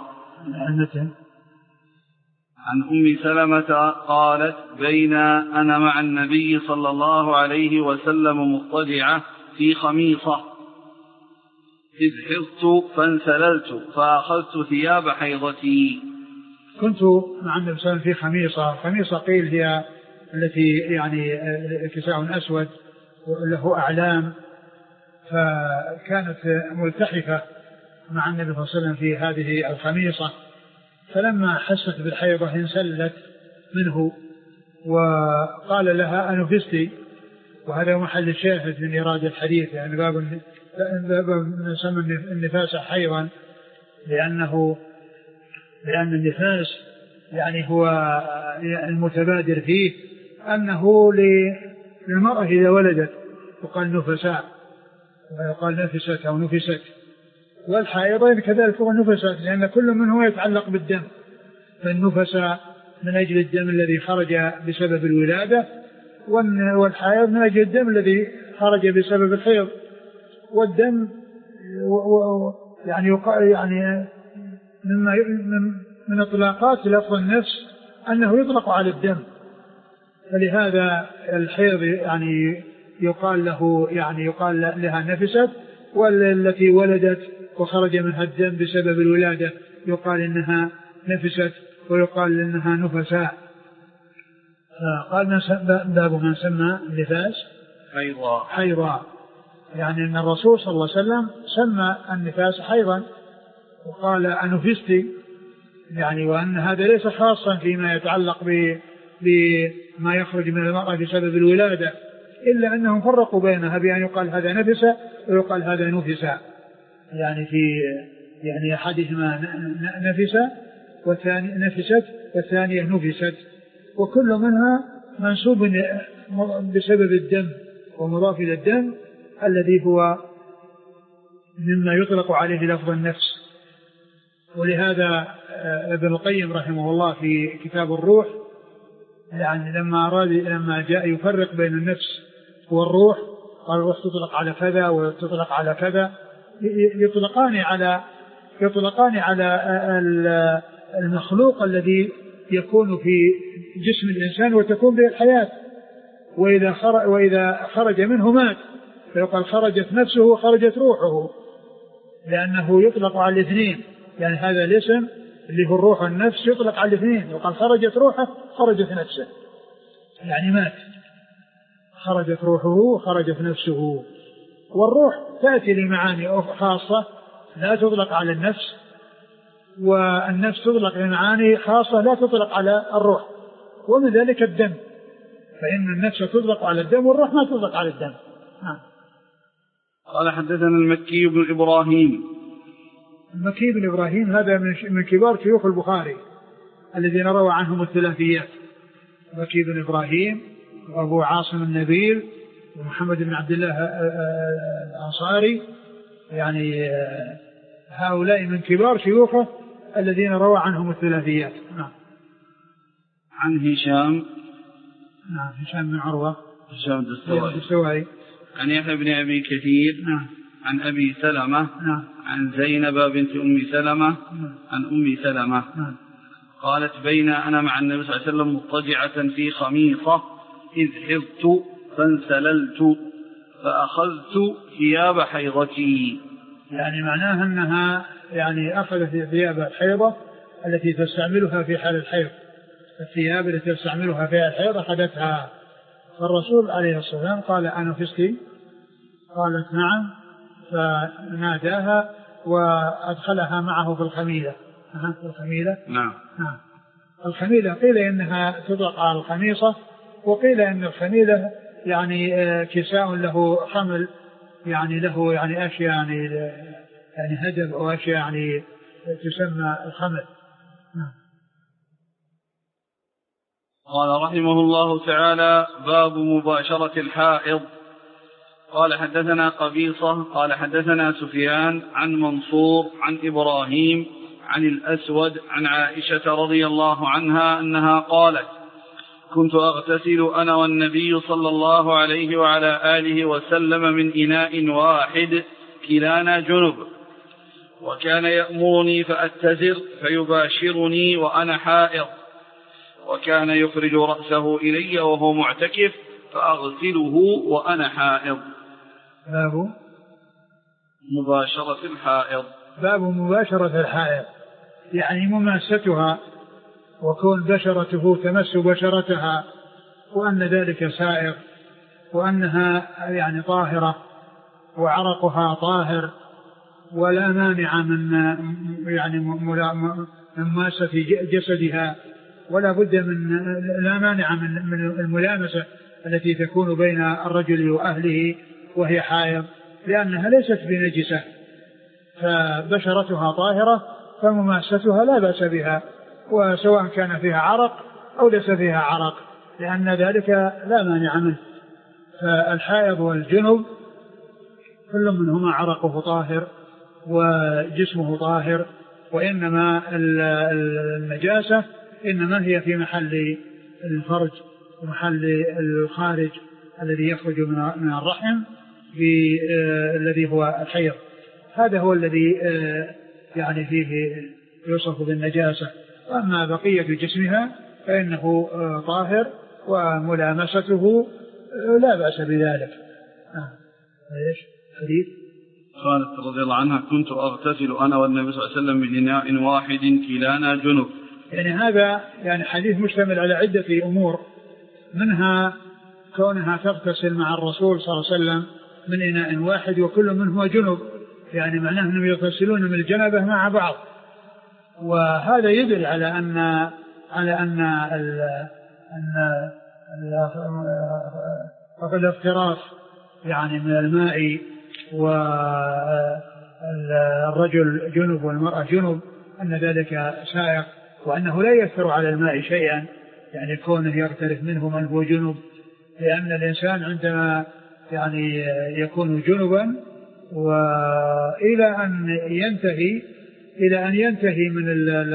عن أم سلمة قالت بين أنا مع النبي صلى الله عليه وسلم مضطجعة في خميصة إذ حضت فانسللت فأخذت ثياب حيضتي. كنت مع النبي صلى الله عليه وسلم في خميصة. خميصة قيل هي التي يعني كساء أسود له أعلام، فكانت ملتحفة مع النبي صلى الله عليه وسلم في هذه الخميصة، فلما حست بالحيضة انسلت منه وقال لها أنفستي، وهذا محل الشاهد من إيراد الحديث، يعني باب من سمى النفاس حيضا، لأنه لأن النفاس يعني هو المتبادر فيه أنه للمرأة إذا ولدت يقال نفساء ويقال نفست أو نفست، والحائض كذلك هو نفسات، لأن كل منه يتعلق بالدم، فالنفساء من أجل الدم الذي خرج بسبب الولادة، والحائض من أجل الدم الذي خرج بسبب الحيض. والدم يعني يعني مما من, من اطلاقات لفظ النفس أنه يطلق على الدم، فلهذا الحيض يعني يقال له يعني يقال لها نفست، والتي ولدت وخرج منها الدم بسبب الولادة يقال إنها نفست ويقال إنها نفساء. قال باب من سمى النفاس حيضا حيضا، يعني أن الرسول صلى الله عليه وسلم سمى النفاس حيضا وقال أنفستي، يعني وأن هذا ليس خاصا فيما يتعلق ما يخرج من المرأة بسبب الولادة، إلا أنهم فرقوا بينها بأن يقال هذا نفس ويقال هذا نفس، يعني في يعني أحدهما نفس والثاني نفست والثانية نفست، وكل منها منسوب بسبب الدم ومضاف إلى الدم الذي هو مما يطلق عليه لفظ النفس. ولهذا ابن القيم رحمه الله في كتاب الروح يعني لما أراد لما جاء يفرق بين النفس والروح قال الروح تطلق على كذا وتطلق على كذا، يطلقان على يطلقان على المخلوق الذي يكون في جسم الإنسان وتكون به الحياة، وإذا خرج, وإذا خرج منه مات، فيقال خرجت نفسه وخرجت روحه، لأنه يطلق على الاثنين، يعني هذا الاسم اللي هو الروح والنفس يطلق على الاثنين، يقال خرجت روحه خرجت نفسه، يعني مات، خرجت روحه وخرجت نفسه. والروح تأتي لمعاني خاصة لا تطلق على النفس، والنفس تطلق لمعاني خاصة لا تطلق على الروح، ومن ذلك الدم، فإن النفس تطلق على الدم والروح ما تطلق على الدم. نعم. قال حدثنا المكي بن إبراهيم. المكي بن إبراهيم هذا من كبار شيوخ البخاري الذين روى عنهم الثلاثيات، المكي بن إبراهيم وأبو عاصم النبيل ومحمد بن عبد الله الأنصاري، يعني هؤلاء من كبار شيوخه الذين روى عنهم الثلاثيات. نعم. عن هشام. نعم هشام بن عروة. هشام الدستوائي. عن يحيى بن أبي كثير. نعم. عن أبي سلمة. نعم. عن زينب بنت أم سلمة. نعم. عن أم سلمة. نعم. قالت بين أنا مع النبي صلى الله عليه وسلم مضطجعة في خميصة إذ حضت فانسللت فأخذت ثياب حيضتي. يعني معناها أنها يعني أخذت ثياب الحيضة التي تستعملها في حال الحيض، الثياب التي تستعملها في الحيض أخذتها، فالرسول عليه الصلاة والسلام قال أنا فسكي، قالت نعم، فناداها وأدخلها معه في الخميلة. في الخميلة. نعم. نعم. الخميلة قيل إنها تطلق على الخميصة، وقيل إن الخميلة يعني كساء له خمل، يعني له يعني أشياء يعني يعني هدب أو أشياء يعني تسمى الخمل. نعم. قال رحمه الله تعالى باب مباشرة الحائض. قال حدثنا قبيصة قال حدثنا سفيان عن منصور عن إبراهيم عن الأسود عن عائشة رضي الله عنها أنها قالت كنت أغتسل أنا والنبي صلى الله عليه وعلى آله وسلم من إناء واحد كلانا جنب، وكان يأمرني فأتزر فيباشرني وأنا حائض، وكان يخرج رأسه إلي وهو معتكف فأغسله وأنا حائض. باب مباشرة الحائض. باب مباشرة الحائض يعني مماستها وكون بشرته تمس بشرتها، وأن ذلك سائر، وأنها يعني طاهرة وعرقها طاهر، ولا مانع من يعني مماسة جسدها، ولا بد من لا مانع من الملامسة التي تكون بين الرجل وأهله وهي حائض، لأنها ليست بنجسة، فبشرتها طاهرة فمماستها لا بأس بها، وسواء كان فيها عرق أو ليس فيها عرق، لأن ذلك لا مانع منه. فالحائض والجنب كل منهما عرقه طاهر وجسمه طاهر، وإنما النجاسة إنما هي في محل الفرج ومحل الخارج الذي يخرج من الرحم الذي هو الحيض، هذا هو الذي يعني فيه يوصف بالنجاسة. وأما بقية جسمها فإنه طاهر وملامسته لا بأس بذلك. ايش حديث؟ قالت رضي الله عنها كنت أغتسل أنا والنبي صلى الله عليه وسلم من إناء واحد كلانا جنب. يعني هذا يعني حديث مشتمل على عدة أمور، منها كونها تغتسل مع الرسول صلى الله عليه وسلم من إناء واحد وكل منهما جنب، يعني معناه أنهم يغتسلون من الجنبة مع بعض، وهذا يدل على أن على أن أن الاغتراف يعني من الماء والرجل جنب والمرأة جنب أن ذلك سائق، وأنه لا يأثر على الماء شيئا يعني كونه يغترف منه من هو جنب، لأن الإنسان عندما يعني يكون جنبا وإلى أن ينتهي إلى أن ينتهي من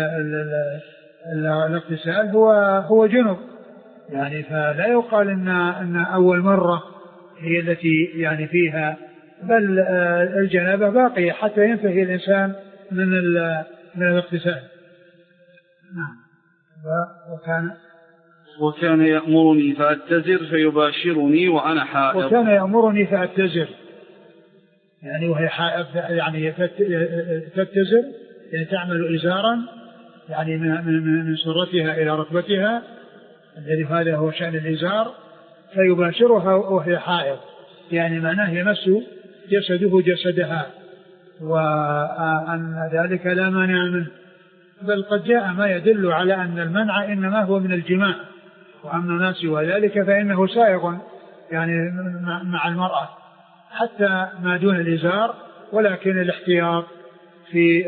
الاغتسال هو هو جنب يعني، فلا يقال إن أن أول مرة هي التي يعني فيها، بل الجنابة باقية حتى ينتهي الإنسان من من الاغتسال. نعم. وكان وكان يأمرني فأتزر فيباشرني وأنا حائض. وكان يأمرني فأتزر يعني وهي حائض يعني تتزر يعني تعمل إزارا يعني من من سرتها إلى ركبتها الذي هذا هو شأن الإزار، فيباشرها وهي حائض يعني معناه يمس جسده جسدها، وأن ذلك لا مانع منه، بل قد جاء ما يدل على أن المنع إنما هو من الجماع، وأما ما سوى ذلك فإنه سائغ يعني مع المرأة حتى ما دون الإزار، ولكن الاحتياط في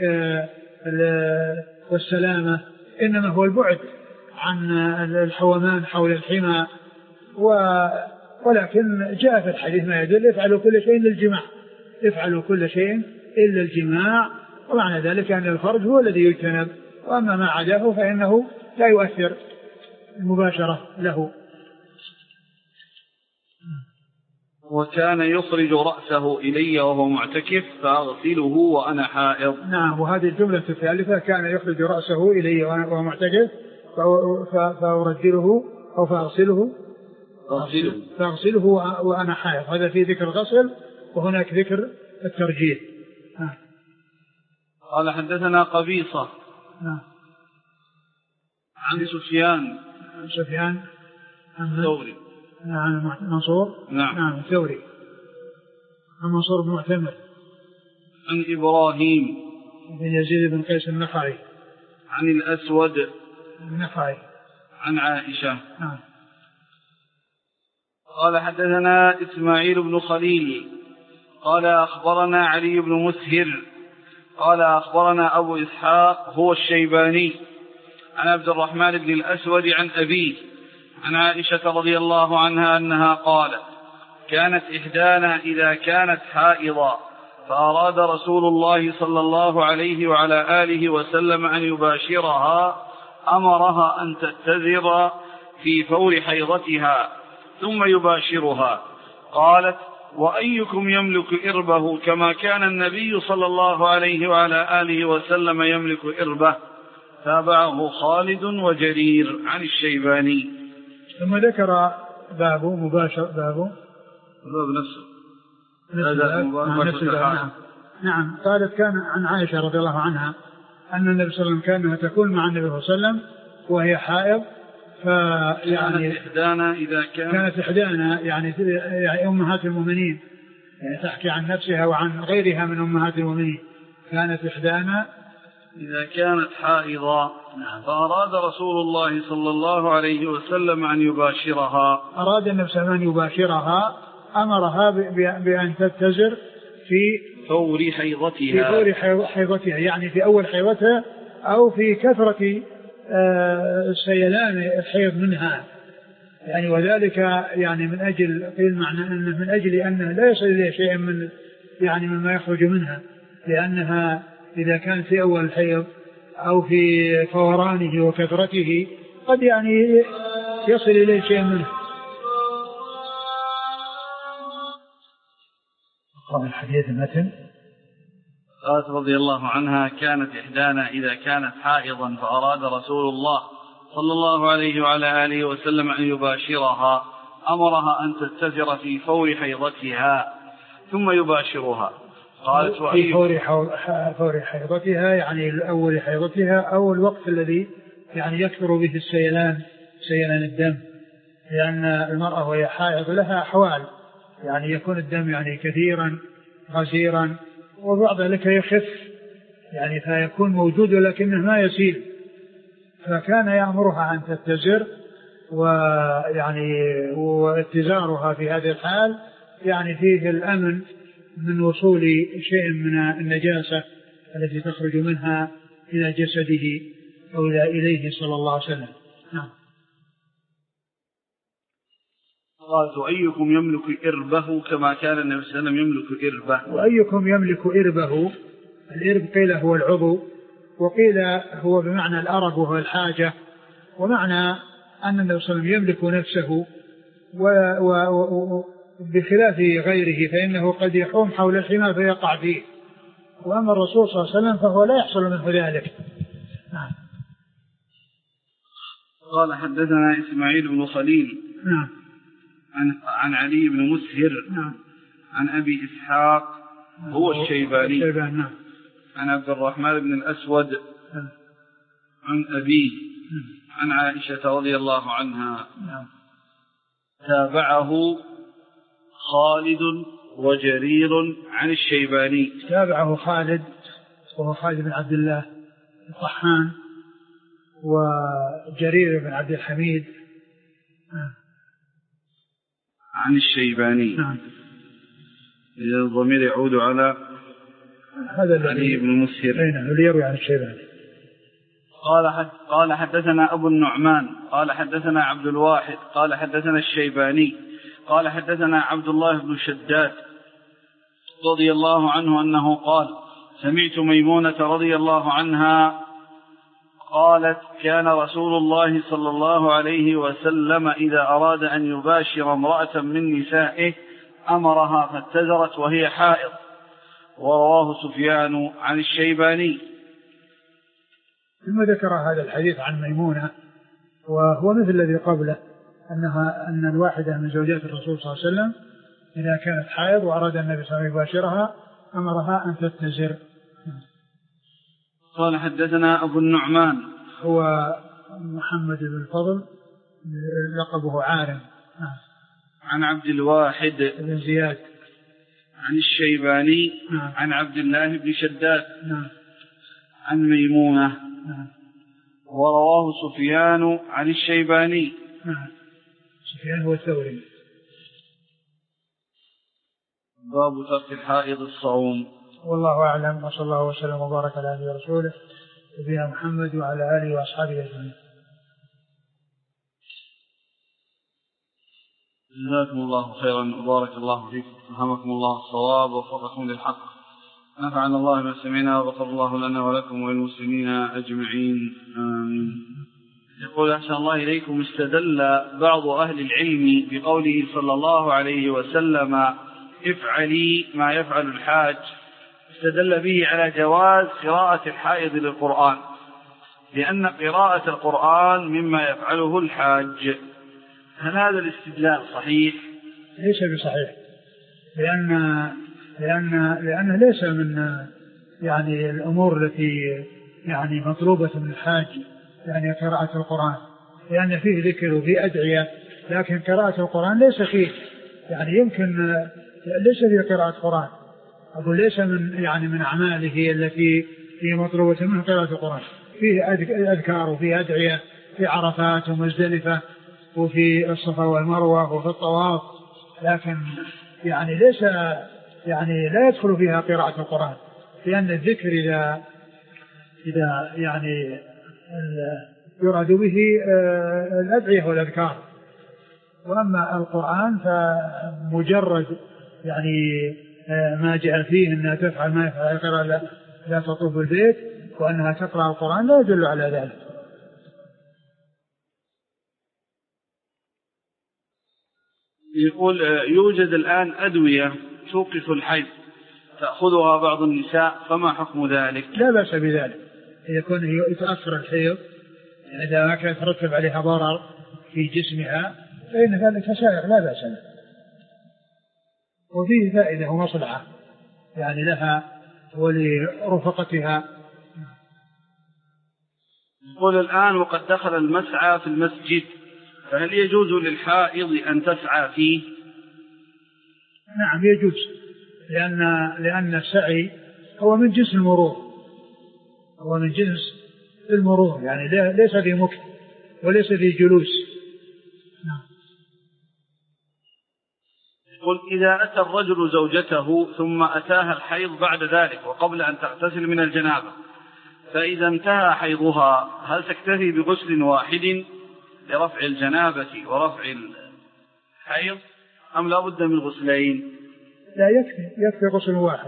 والسلامة إنما هو البعد عن الحومان حول الحمى، ولكن جاء في الحديث ما يدل افعلوا كل شيء إلا الجماع، افعلوا كل شيء إلا الجماع، ومعنى ذلك أن الفرج هو الذي يجتنب، وأما ما عداه فإنه لا يؤثر المباشرة له. وكان يخرج رأسه إلي وهو معتكف فأغسله وأنا حائض. نعم. وهذه الجملة الثالثة كان يخرج رأسه إلي وهو معتكف فأرجله أو فأغسله فأغسله, فأغسله وأنا حائض، هذا في ذكر الغسل وهناك ذكر الترجيل. آه. قال حدثنا قبيصة آه. عن سفيان سفيان الثوري عن منصور نعم نعم الثوري عن منصور بن معتمر عن إبراهيم بن يزيد بن قيس النخعي عن الأسود النخعي عن عائشة. نعم. قال حدثنا إسماعيل بن خليل قال أخبرنا علي بن مسهر قال أخبرنا أبو إسحاق هو الشيباني عن عبد الرحمن بن الأسود عن أبيه عن عائشة رضي الله عنها أنها قالت كانت إحدانا إذا كانت حائضا فأراد رسول الله صلى الله عليه وعلى آله وسلم أن يباشرها أمرها أن تتذر في فور حيضتها ثم يباشرها. قالت وأيكم يملك إربه كما كان النبي صلى الله عليه وعلى آله وسلم يملك إربه. تابعه خالد وجرير عن الشيباني. ثم ذكر بابه مباشر بابه باب نفسه نعم. نعم. قالت كان عن عائشة رضي الله عنها أن النبي صلى الله عليه وسلم كانها تكون مع النبي صلى الله عليه وسلم وهي حائض، فيعني كانت إحدانا إذا كان كانت إحدانا يعني أمهات المؤمنين يعني تحكي عن نفسها وعن غيرها من أمهات المؤمنين. كانت إحدانا إذا كانت حائضا فأراد رسول الله صلى الله عليه وسلم أن يباشرها أراد النبي صلى الله عليه وسلم أن يباشرها أمرها بأن تتزر في فور حيضتها في فور حيضتها يعني في أول حيضتها أو في كثرة سيلان الحيض منها يعني، وذلك يعني من أجل قيل معنى أنه من أجل أنه لا يصل إليه شيء من يعني مما يخرج منها، لأنها إذا كان في أول الحيض أو في فورانه وكثرته قد يعني يصل إليه شيء منه. قال الحديث المتن قالت رضي الله عنها كانت إحدانا إذا كانت حائضا فأراد رسول الله صلى الله عليه وعلى آله وسلم أن يباشرها أمرها أن تتزر في فور حيضتها ثم يباشرها. قالت في فور فور حيضتها يعني أول حيضتها أو الوقت الذي يعني يكثر به السيلان سيلان الدم، لأن المرأة وهي حائض لها أحوال يعني يكون الدم يعني كثيرا غزيرا وبعض ذلك يخف يعني فيكون موجود لكنه ما يسيل، فكان يأمرها أن تتزر ويعني واتزارها في هذه الحال يعني فيه الأمن من وصول شيء من النجاسة التي تخرج منها إلى جسده أو إلى إليه صلى الله عليه وسلم. نعم. قال وأيكم يملك إربه كما كان النبي صلى الله عليه وسلم يملك إربه. وأيكم يملك إربه، الإرب قيل هو العضو وقيل هو بمعنى الأرب وهو الحاجة، ومعنى أن النبي صلى الله عليه وسلم يملك نفسه وبخلاف غيره فإنه قد يحوم حول الحمى فيقع فيه، وأما الرسول صلى الله عليه وسلم فهو لا يحصل منه ذلك. نعم. قال حدثنا إسماعيل بن خليل نعم. عن, عن علي بن مسهر نعم. عن أبي إسحاق هو الشيباني نعم. عن عبد الرحمن بن الأسود نعم. عن أبيه نعم. عن عائشة رضي الله عنها. نعم. تابعه خالد وجرير عن الشيباني. تابعه خالد وهو خالد بن عبد الله الطحان وجرير بن عبد الحميد عن الشيباني. نعم. إذا الضمير يعود على هذا علي بن مسهر اللي يروي عن الشيباني. قال حد قال حدثنا أبو النعمان قال حدثنا عبد الواحد قال حدثنا الشيباني قال حدثنا عبد الله بن شداد رضي الله عنه أنه قال سمعت ميمونة رضي الله عنها قالت كان رسول الله صلى الله عليه وسلم إذا أراد أن يباشر امرأة من نسائه أمرها فاتزرت وهي حائض. ورواه سفيان عن الشيباني. ثم ذكر هذا الحديث عن ميمونة وهو مثل الذي قبله، أنها أن الواحدة من زوجات الرسول صلى الله عليه وسلم إذا كانت حائض وأراد النبي صلى الله عليه وسلم يباشرها أمرها أن تتزر. قال حدثنا أبو النعمان هو محمد بن الفضل لقبه عارم عن عبد الواحد بن زياد عن الشيباني نعم. عن عبد الله بن شداد نعم. عن ميمونة نعم. ورواه سفيان عن الشيباني. نعم. سفيان هو الثوري. باب ترك الحائض الصوم. والله أعلم، وصلى الله وسلم وبارك على نبينا ورسوله نبينا محمد وعلى آله وأصحابه أجمعين. جزاكم الله خيرا وبارك الله فيكم، فهمكم الله الصواب ووفقكم للحق، نفعنا الله ما سمعنا وغفر الله لنا ولكم وللمسلمين أجمعين آمين. يقول أحسن الله إليكم استدل بعض أهل العلم بقوله صلى الله عليه وسلم افعلي ما يفعل الحاج، استدل به على جواز قراءة الحائض للقرآن، لأن قراءة القرآن مما يفعله الحاج. هل هذا الاستدلال صحيح؟ ليس بصحيح، لأن لأن لأنه ليس من يعني الأمور التي يعني مطلوبة من الحاج يعني قراءة القرآن، لأن فيه ذكر وفيه أدعية، لكن قراءة القرآن ليس فيه يعني يمكن ليس فيه قراءة القرآن، أقول ليس من يعني من أعماله التي هي مطلوبة منه قراءة القرآن، فيه أذكار وفيه أدعية في عرفات ومزدلفة وفي الصفا والمروة وفي الطواف، لكن يعني ليس يعني لا يدخل فيها قراءة القرآن، لأن الذكر إذا إذا يعني يراد به الأدعية والأذكار، وأما القرآن فمجرد يعني ما جاء فيه أنها تفعل ما يفعل القراءة لا, لا تطوف البيت وأنها تقرأ القرآن لا يدل على ذلك. يقول يوجد الآن أدوية توقف الحيض تأخذها بعض النساء، فما حكم ذلك؟ لا بأس بذلك، يكون يتأثر الحيض إذا ما كان يترتب عليها ضرر في جسمها فإن ذلك سائر لا بأس به، وفيه فائدة ومصلحة يعني لها ولرفقتها. يقول الآن وقد دخل المسعى في المسجد، فهل يجوز للحائض أن تسعى فيه؟ نعم يجوز، لأن لأن السعي هو من جنس المرور، هو من جنس المرور يعني ليس في مكث وليس في جلوس، قل إذا أتى الرجل زوجته ثم أتاها الحيض بعد ذلك وقبل أن تغتسل من الجنابة، فإذا انتهى حيضها هل تكتفي بغسل واحد لرفع الجنابة ورفع الحيض أم لا بد من غسلين؟ لا، يكفي يكفي غسل واحد.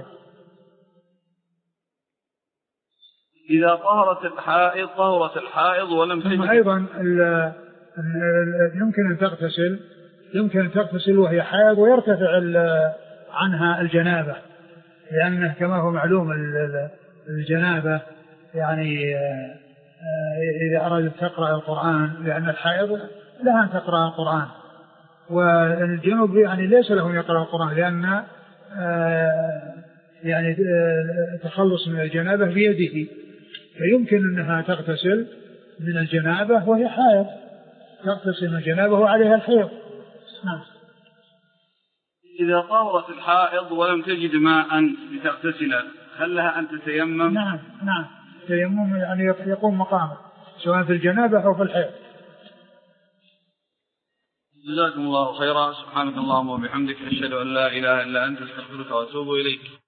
إذا طهرت الحائض طهرت الحائض ولم تجد. ثم أيضا يمكن أن تغتسل يمكن أن تغتسل وهي حائض ويرتفع عنها الجنابة، لأنه كما هو معلوم الجنابة يعني إذا أرادت تقرأ القرآن، لأن الحائض لها أن تقرأ القرآن، والجنوب يعني ليس لهم يقرأ القرآن، لأن يعني تخلص من الجنابة بيده، فيمكن أنها تغتسل من الجنابة وهي حائض، تغتسل من الجنابة وعليها الحيض. نعم. إذا طهرت الحائض ولم تجد ماء لتغتسل هل لها أن تتيمم؟ نعم نعم، التيمم يعني يقوم مقامه سواء في الجنابة أو في الحيض. جزاكم الله خيرا. سبحانك اللهم وبحمدك أشهد أن لا إله إلا أنت أستغفرك وأتوب إليك.